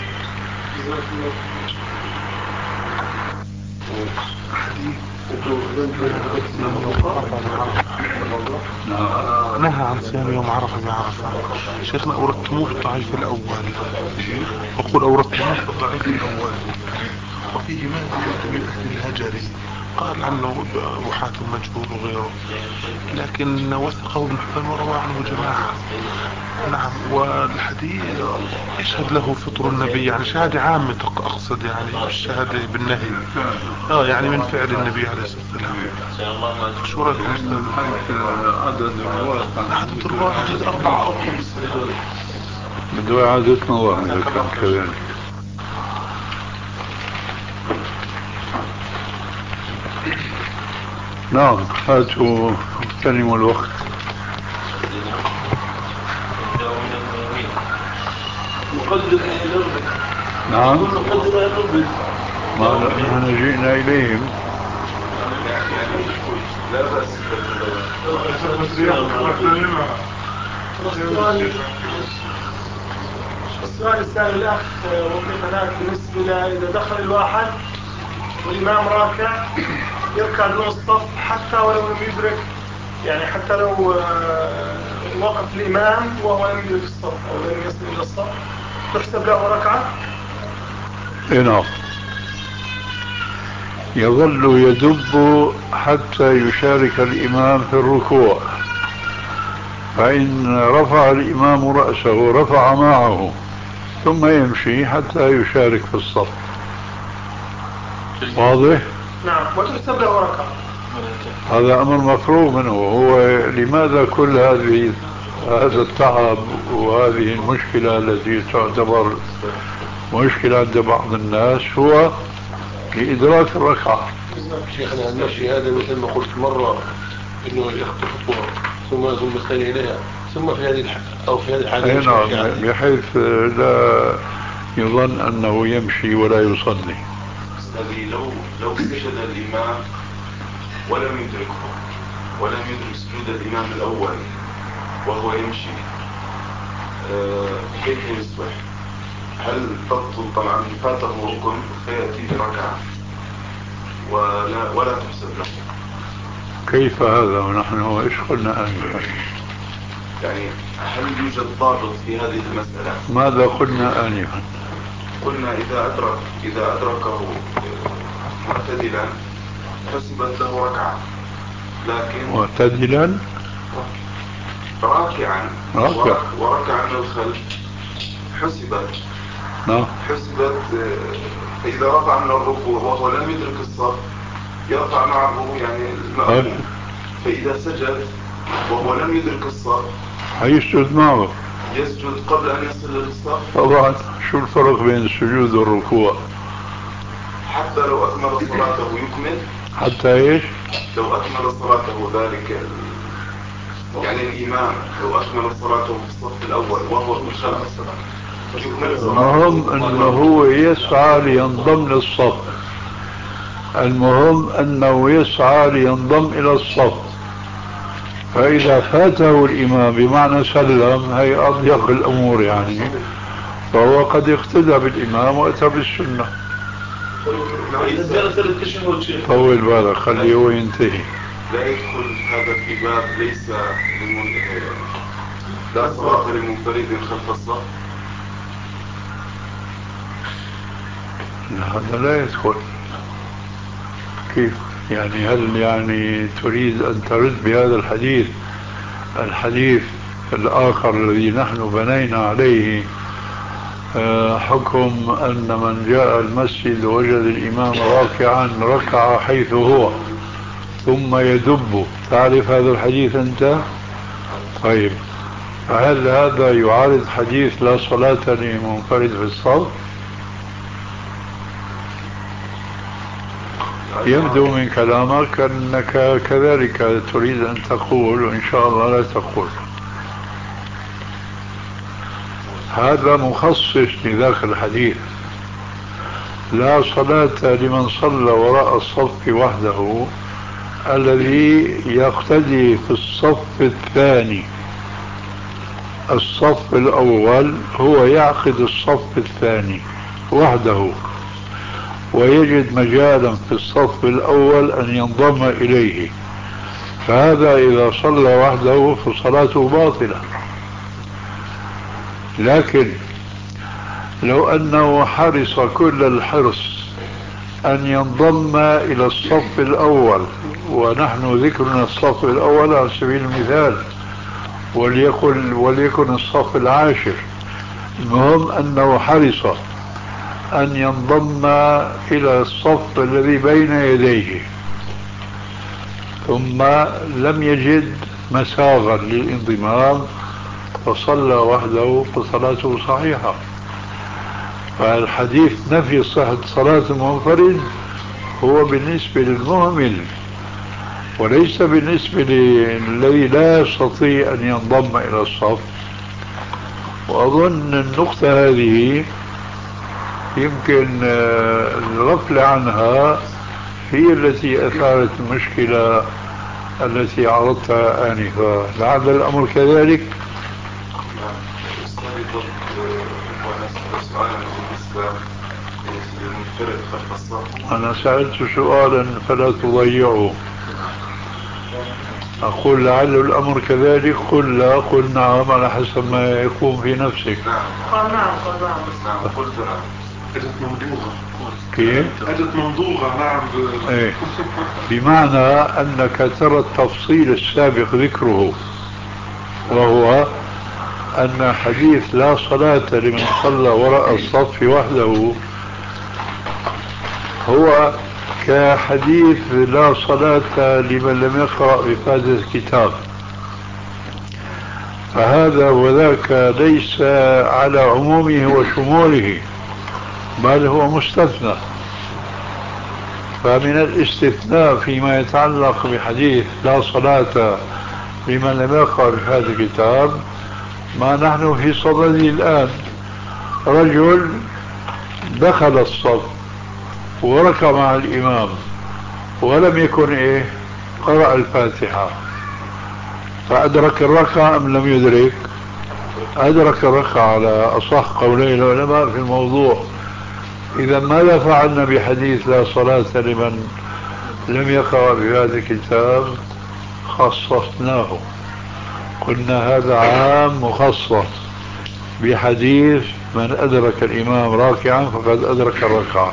نهى عن صيام يوم عرفة بعرفة. شيخنا أوردتموه في الضعيف الأول، أقول أوردتموه في الضعيف الأول، وفيه ما زيادة من أهل الهجري قال عنه أبو حاتم مجهول وغيره، لكن وثقه ابن حبان وروى عنه جماعة. نعم. والحديث يشهد له فطر النبي، يعني شهادة عامة أقصد، يعني الشهادة بالنهي يعني من فعل النبي عليه الصلاة والسلام. شو رأيكم أستاذ؟ عدد الرواة عدد الرواة عدد 4 أو 5 بدو عادتنا واحدة كذلك. نعم، هاتوا اغتنموا الوقت. نعم، ما نحن جئنا إليهم. لا بأس. السؤال الثاني الأخ وقف هناك بالنسبة إذا دخل الواحد والإمام راكع يركع دون الصف حتى ولو لم يدرك، يعني حتى لو وقف الإمام وهو لم يدرك الصف أو لم يصل إلى الصف تحسب له ركعة؟ نعم، يظل يدب حتى يشارك الإمام في الركوع، فإن رفع الإمام رأسه رفع معه، ثم يمشي حتى يشارك في الصف. واضح؟ نعم، وتحسب له ركعة. هذا أمر مفروغ منه. هو لماذا كل هذا التعب وهذه المشكلة التي تعتبر مشكلة عند بعض الناس هو لإدراك الركعة. شيخنا المشي هذا مثل ما قلت مرة إنه يخطو خطوة ثم يضم الثاني إليها، ثم في هذه الحالة نعم، بحيث لا يظن أنه يمشي ولا يصلي. لو سجد الإمام ولم يدركه، ولم يدرك سجود الإمام الأول وهو يمشي، كيف يصبح؟ هل تبطل؟ طبعا فاته ركن فيأتي بركعة ولا تحسب له. كيف هذا ونحن ايش قلنا آنفا؟ يعني هل يوجد ضابط في هذه المسألة؟ ماذا قلنا آنفا؟ قلنا إذا أدركه معتدلا حسبت له ركعة، لكن معتدلا راكعا وركع من الخلف حسبت. فإذا رفع من الركوع وهو لم يدرك الصف يرفع معه يعني المأموم، فإذا سجد وهو لم يدرك الصف يسجد معه، يسجد قبل أن يصل للصف. طبعا شو الفرق بين السجود والركوع؟ حتى لو أكمل صلاته يكمل. حتى إيش؟ لو أكمل صلاته ذلك يعني الإمام لو أكمل صلاته في الصف الأول وهو في الخلف يكمل صلاته. المهم أنه هو يسعى لينضم للصف، المهم أنه يسعى لينضم إلى الصف، فإذا فاته الإمام بمعنى سلم هي أضيق الأمور يعني، فهو قد اقتدى بالإمام وأتى بالسنة. طول بالك خليه هو ينتهي. لا يدخل هذا في باب ليس لا صلاة لمنفرد خلف الصف. لا هذا لا يدخل. كيف يعني؟ هل يعني تريد أن ترد بهذا الحديث الآخر الذي نحن بنينا عليه حكم أن من جاء المسجد وجد الإمام راكعا ركع حيث هو ثم يدب؟ تعرف هذا الحديث أنت؟ طيب، هل هذا يعارض حديث لا صلاة لمنفرد في الصف؟ يبدو من كلامك أنك كذلك تريد أن تقول، وإن شاء الله لا تقول. هذا مخصص لذاك الحديث، لا صلاة لمن صلى وراء الصف وحده، الذي يقتدي في الصف الثاني. الصف الأول هو يعقد الصف الثاني وحده، ويجد مجالا في الصف الأول أن ينضم إليه، فهذا إذا صلى وحده فصلاته باطلة. لكن لو أنه حرص كل الحرص أن ينضم إلى الصف الأول، ونحن ذكرنا الصف الأول على سبيل المثال، وليكن الصف العاشر، المهم أنه حرص أن ينضم إلى الصف الذي بين يديه ثم لم يجد مساغا للانضمام فصلى وحده فصلاته صحيحة. فالحديث نفي صحة صلاة المنفرد هو بالنسبة للمهمل، وليس بالنسبة للذي لا يستطيع أن ينضم إلى الصف. وأظن النقطة هذه يمكن الغفلة عنها هي التي أثارت المشكلة التي عرضتها آنفا. لعل الأمر كذلك. أنا سألت سؤالا فلا تضيعه. أقول لعل الأمر كذلك؟ قل لا، قل نعم، على حسب ما يكون في نفسك. قال نعم قلت نعم. أجت ممضوغة. كيف؟ أجت ممضوغة نعم. إيه. بمعنى أنك ترى التفصيل السابق ذكره، وهو أن حديث لا صلاة لمن صلى وراء الصف وحده هو كحديث لا صلاة لمن لم يقرأ بفاتحة الكتاب، فهذا وذاك ليس على عمومه وشموله، بل هو مستثنى. فمن الاستثناء فيما يتعلق بحديث لا صلاة لمن لم يقرأ بفاتحة الكتاب ما نحن في صدده الآن. رجل دخل الصف وركع مع الإمام ولم يكن قرأ الفاتحة، فأدرك الركعة أم لم يدرك؟ أدرك الركعة على أصح قولي العلماء في الموضوع. إذا ماذا فعلنا بحديث لا صلاة لمن لم يقرأ بهذا الكتاب؟ خصصناه، قلنا هذا عام مخصص بحديث من أدرك الإمام راكعا فقد أدرك الركعة.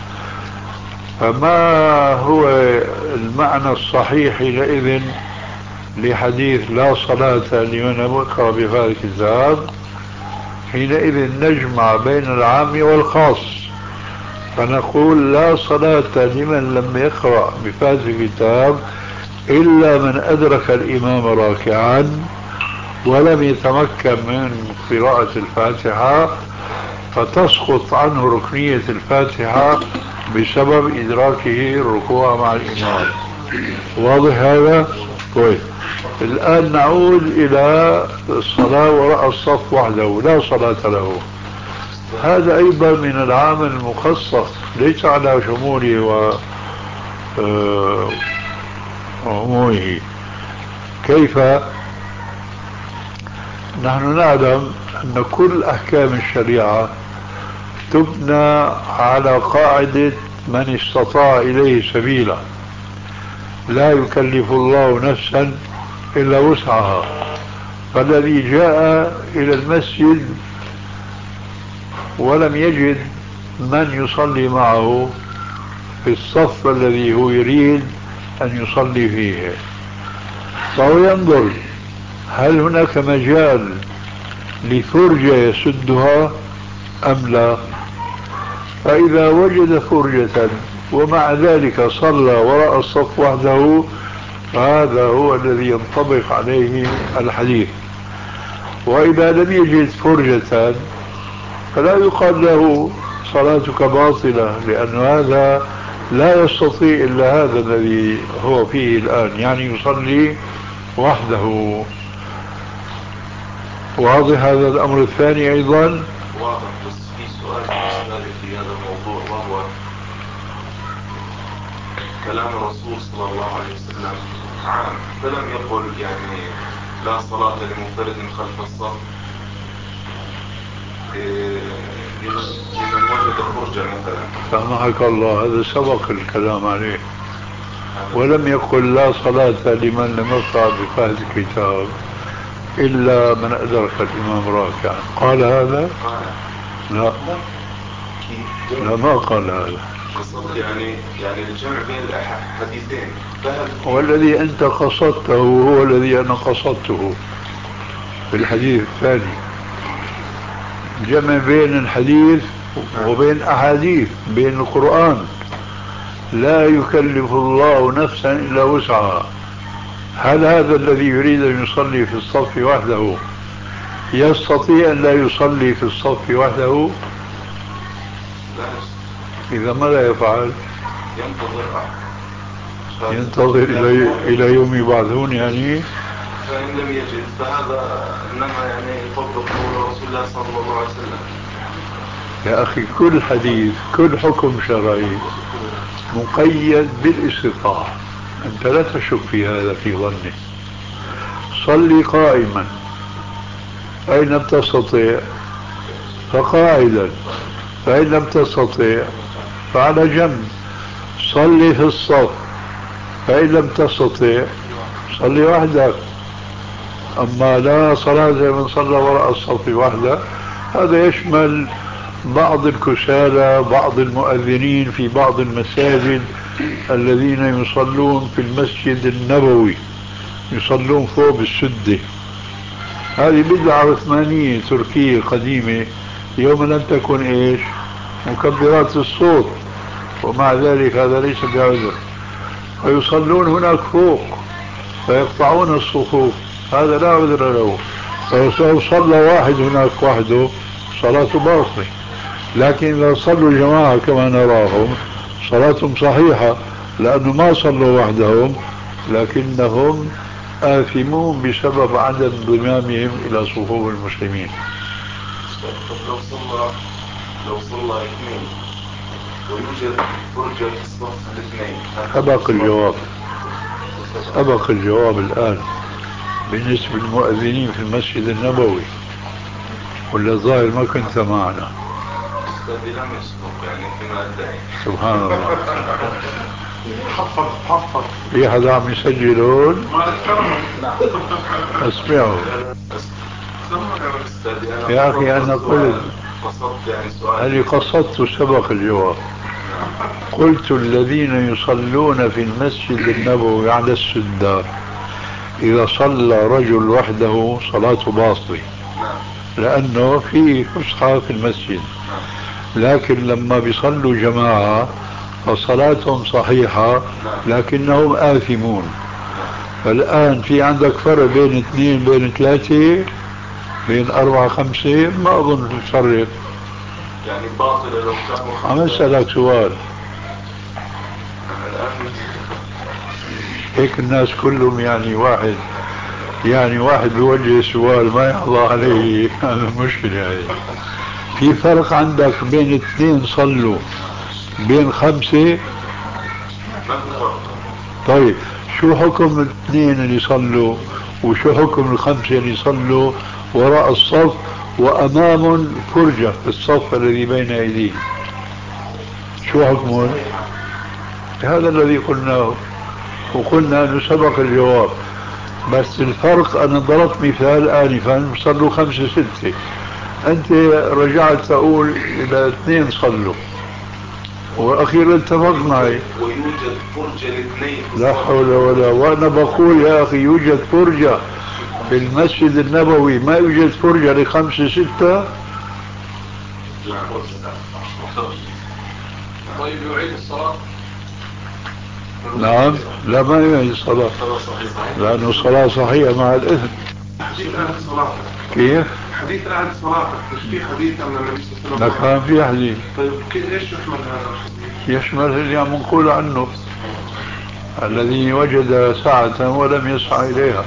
فما هو المعنى الصحيح حينئذ لحديث لا صلاة لمن لم يقرأ بهذا الكتاب؟ حينئذ نجمع بين العام والخاص، فنقول لا صلاة لمن لم يقرأ بفاتحة الكتاب إلا من أدرك الإمام راكعا ولم يتمكن من قراءة الفاتحة، فتسقط عنه ركنية الفاتحة بسبب إدراكه الركوع مع الإمام. واضح هذا؟ طيب، الآن نعود إلى الصلاة وراء الصف وحده لا صلاة له. هذا أيضا من العام المخصص، ليس على شموله وعمومه. كيف؟ نحن نعلم أن كل أحكام الشريعة تبنى على قاعدة من استطاع إليه سبيلا، لا يكلف الله نفسا إلا وسعها. فالذي جاء إلى المسجد ولم يجد من يصلي معه في الصف الذي هو يريد أن يصلي فيه، فهو ينظر هل هناك مجال لفرجة يسدها أم لا. فإذا وجد فرجة ومع ذلك صلى وراء الصف وحده فهذا هو الذي ينطبق عليه الحديث. وإذا لم يجد فرجة فلا يقال له صلاتك باطلة، لأن هذا لا يستطيع إلا هذا الذي هو فيه الآن، يعني يصلي وحده. واضح هذا الأمر الثاني أيضا؟ واضح، بس في سؤال بالنسبة في هذا الموضوع، وهو كلام الرسول صلى الله عليه وسلم عام، فلم يقل يعني لا صلاة لمنفرد خلف الصف لمن وجد فرجة مثلا. سامحك الله، هذا سبق الكلام عليه، ولم يقل لا صلاة لمن لم يقرأ بفاتحة الكتاب إلا من أدرك الإمام راكعا. قال هذا؟ لا، لا ما قال هذا. قصدت يعني الجمع بين الحديثين. والذي أنت قصدته هو الذي أنا قصدته في الحديث الثاني، جمع بين الحديث وبين أحاديث، بين القرآن. لا يكلف الله نفسا إلا وسعها. هل هذا الذي يريد أن يصلي في الصف وحده يستطيع أن لا يصلي في الصف وحده؟ إذا ماذا يفعل؟ ينتظر إلى يوم يبعثون يعني. فإن لم يجد فهذا إنما يعني يطبق قول رسول الله صلى الله عليه وسلم. يا أخي كل حديث، كل حكم شرعي مقيد بالاستطاعة. أنت لا تشك في هذا في ظني. صلي قائما، فإن لم تستطيع فقاعدا، فإن لم تستطيع فعلى جنب. صلي في الصف، فإن لم تستطيع صلي وحدك. أما لا صلاة من صلى وراء الصف وحده، هذا يشمل بعض الكسالى، بعض المؤذنين في بعض المساجد الذين يصلون في المسجد النبوي، يصلون فوق بالسدة. هذه بدعة عثمانية تركية قديمة، يوم لم تكن إيش مكبرات الصوت، ومع ذلك هذا ليس بعذر، فيصلون هناك فوق فيقطعون الصفوف، هذا لا عذر له. فلو صلى واحد هناك وحده صلاته باطلة. لكن إذا صلوا جماعة كما نراهم صلاتهم صحيحة، لأنه ما صلوا وحدهم لكنهم آثمون بسبب عدم انضمامهم إلى صفوف المسلمين. لو صلى اثنين ويوجد فرجة في الصف الاثنين، أبق الجواب الآن بالنسبة للمؤذنين في المسجد النبوي، ولا الظاهر ما كنت معنا؟ لم يسبق يعني فيما أدعي. سبحان الله. حفظ في حدا عم يسجلون؟ اسمعوا يا أخي، أنا قصدت سبق الجواب. قلت الذين يصلون في المسجد النبوي على السدة إذا صلى رجل وحده صلاته باطلة، لأنه في فسحة في المسجد. لكن لما بيصلوا جماعة فصلاتهم صحيحة لكنهم آثمون. فالآن في عندك فرق بين اثنين، بين ثلاثة، بين أربعة، خمسة، ما أظن تفرق. يعني باطلة لو كانوا. عم أسألك سؤال، هيك الناس كلهم يعني واحد بيوجه سؤال ما يحظى عليه. هذا المشكلة هاي. في فرق عندك بين اثنين صلوا بين خمسة؟ طيب شو حكم الاثنين اللي يصلوا وشو حكم الخمسة اللي يصلوا وراء الصف وأمام فرجة في الصف الذي بين أيديهم؟ شو حكمهم؟ هذا الذي قلناه، وقلنا أنه سبق الجواب. بس الفرق أنا ضربت مثال آنفا صلوا 5 6، أنت رجعت تقول إلى 2 صلوا وأخيرا اتفق معي ويوجد فرجة لاثنين. لا حول ولا، وأنا بقول يا أخي يوجد فرجة في المسجد النبوي، ما يوجد فرجة ل5 6. طيب يعيد الصلاة؟ نعم، لا ما يعيد الصلاة لأنه الصلاة صحيحة مع الإثم. حديث أهل صلاة كيف؟ حديث أهل صلاة مش في حديث أن النبي صلى الله عليه وسلم كان في حديث. طيب ايش يحمل هذا الحديث؟ يشمل اللي عم نقول عنه، الذي وجد ساعة ولم يسعى إليها.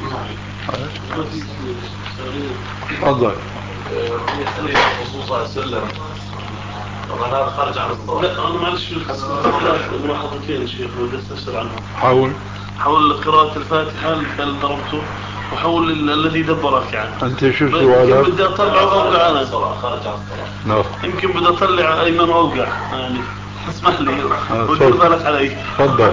تفضل. الرسول صلى الله عليه وسلم طبعا هذا خارج عن الصلاة. لا أنا معلش ملاحظتين شيخ بدي استفسر عنهم. حول قراءة الفاتحة اللي ضربته وحول الذي دبرك يعني. أنت شو سؤالك؟ بدي أطلع وأوقع أنا صلاة خارج عن الصلاة. يمكن بدي أطلع أيمن وأوقع يعني. اسمح لي ودير بالك علي. تفضل.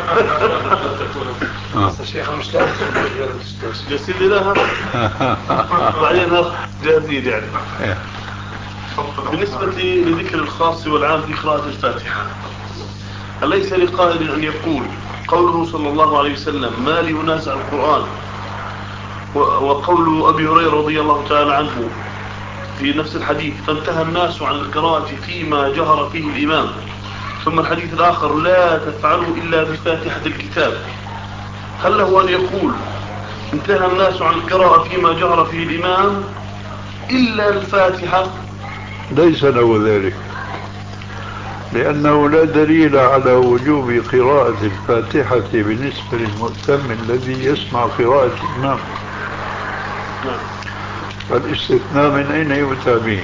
الشيخ مش لازم جسدي لها بعدين جاهزين يعني. بالنسبة لذكر الخاص والعام في قراءة الفاتحة، أليس لقائل أن يقول قوله صلى الله عليه وسلم ما لي ينازع القرآن، وقول أبي هريرة رضي الله تعالى عنه في نفس الحديث فانتهى الناس عن القراءة فيما جهر فيه الإمام، ثم الحديث الآخر لا تفعلوا إلا بفاتحة الكتاب، هل له أن يقول انتهى الناس عن القراءة فيما جهر فيه الإمام إلا الفاتحة؟ ليس له ذلك، لأنه لا دليل على وجوب قراءة الفاتحة بالنسبة للمؤتم الذي يسمع قراءة الإمام. فالاستثناء من أين يؤتى به؟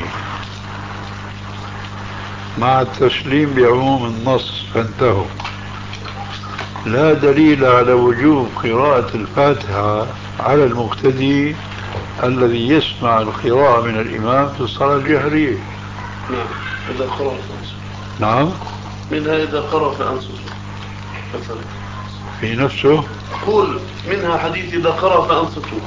مع التسليم بعموم النص فانتهوا. لا دليل على وجوب قراءة الفاتحة على المقتدي الذي يسمع القراءة من الإمام في الصلاة الجهرية. إذا قرأ نعم، منها إذا قرأ فأنصته مثلا في نفسه. أقول منها حديث إذا قرأ فأنصته.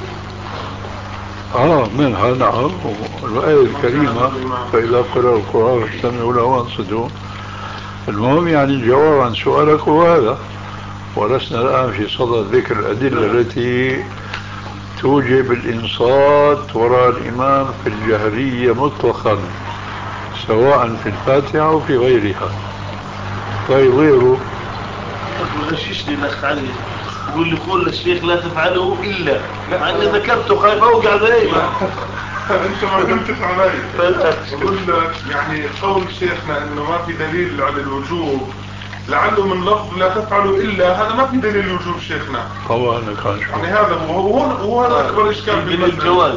منها نعم، الآية الكريمة فإذا قرأ القرآن فاستمعوا له وانصتوا. المهم يعني الجواب عن سؤالك هو هذا، ولسنا الآن في صدد ذكر الأدلة التي توجب الإنصات وراء الإمام في الجهرية مطلقا سواء في الفاتحة أو في غيرها. طيب غيره غششني الأخ علي يقول لي قول للشيخ لا تفعله إلا مع أني ذكرته خايف أوقع دائما. انت ما كنت تفعل قل يعني قول شيخنا انه ما في دليل على الوجوب لعله من لفظ لا تفعلوا الا، هذا ما في دليل الوجوب شيخنا. طبعا كان شو يعني هذا هو هذا اكبر اشكال في الجواز.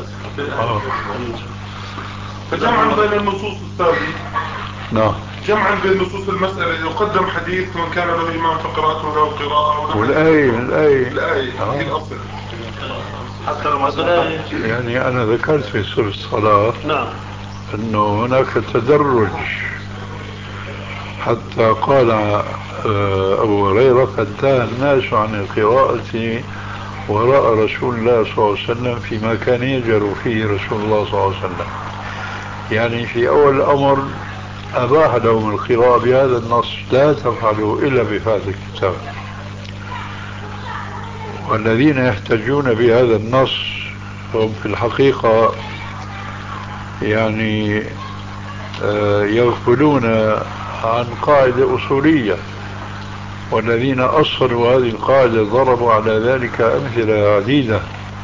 فجمعا بين النصوص الثابتة. نعم، جمعا بين نصوص المسألة يقدم حديث من كان له إمام فقراءته له قراءة والآية هي الأصل. حتى المسألة يعني أنا ذكرت في سورة الصلاة نعم أنه هناك تدرج حتى قال أبو هريرة فانتهى الناس عن القراءة وراء رسول الله صلى الله عليه وسلم فيما كان يجر فيه رسول الله صلى الله عليه وسلم. يعني في أول الأمر أباح لهم القراءة بهذا النص لا تفعلوا إلا بفاتحة الكتاب. والذين يحتجون بهذا النص هم في الحقيقة يعني يغفلون عن قاعدة أصولية، والذين أصلوا هذه القاعدة ضربوا على ذلك أمثلة عديدة.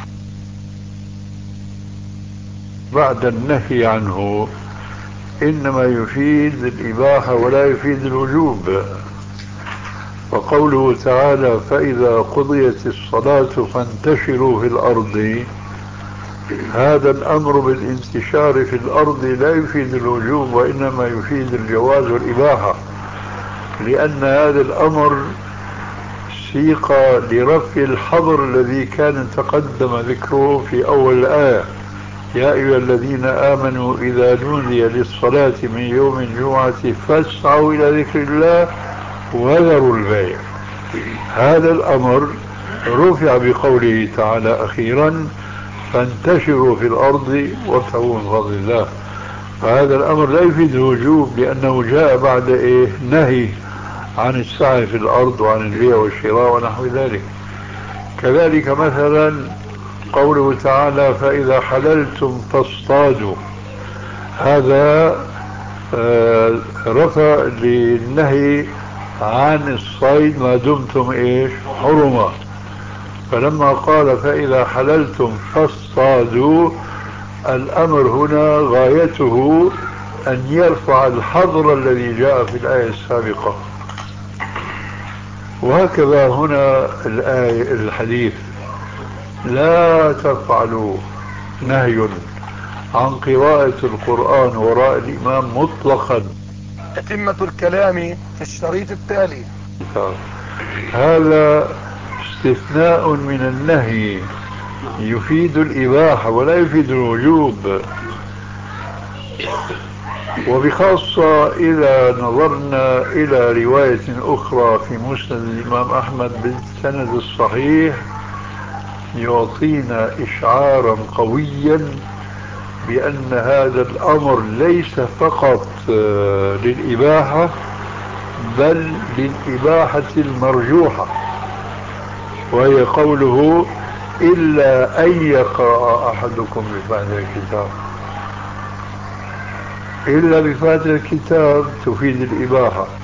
بعد النهي عنه إنما يفيد الإباحة ولا يفيد الوجوب. وقوله تعالى فإذا قضيت الصلاة فانتشروا في الأرض، هذا الأمر بالانتشار في الأرض لا يفيد الوجوب وإنما يفيد الجواز والإباحة، لأن هذا الأمر سيق لرفع الحظر الذي كان تقدم ذكره في أول الآية: يا أيها الذين آمنوا إذا نودي للصلاة من يوم الجمعة فاسعوا إلى ذكر الله وذروا البيع. هذا الأمر رفع بقوله تعالى أخيرا: فانتشروا في الأرض وابتغوا من فضل الله. فهذا الأمر لا يفيد الوجوب، لأنه جاء بعد نهي عن السعي في الأرض وعن البيع والشراء ونحو ذلك. كذلك مثلا قوله تعالى: فإذا حللتم فاصطادوا، هذا رفع للنهي عن الصيد ما دمتم حرما. فلما قال فإذا حللتم فاصطادوا، الأمر هنا غايته أن يرفع الحظر الذي جاء في الآية السابقة. وهكذا هنا الآية الحديث: لا تفعلوا، نهي عن قراءة القرآن وراء الإمام مطلقا. أتمة الكلام في الشريط التالي. هذا استثناء من النهي يفيد الإباحة ولا يفيد الوجوب. وبخاصة إذا نظرنا إلى رواية أخرى في مسند الإمام أحمد بالسند الصحيح يعطينا إشعارا قويا بأن هذا الأمر ليس فقط للإباحة بل للإباحة المرجوحة، وهي قوله: إلا أن يقرأ أحدكم بفاتحة الكتاب. إلا بفاتحة الكتاب تفيد الإباحة،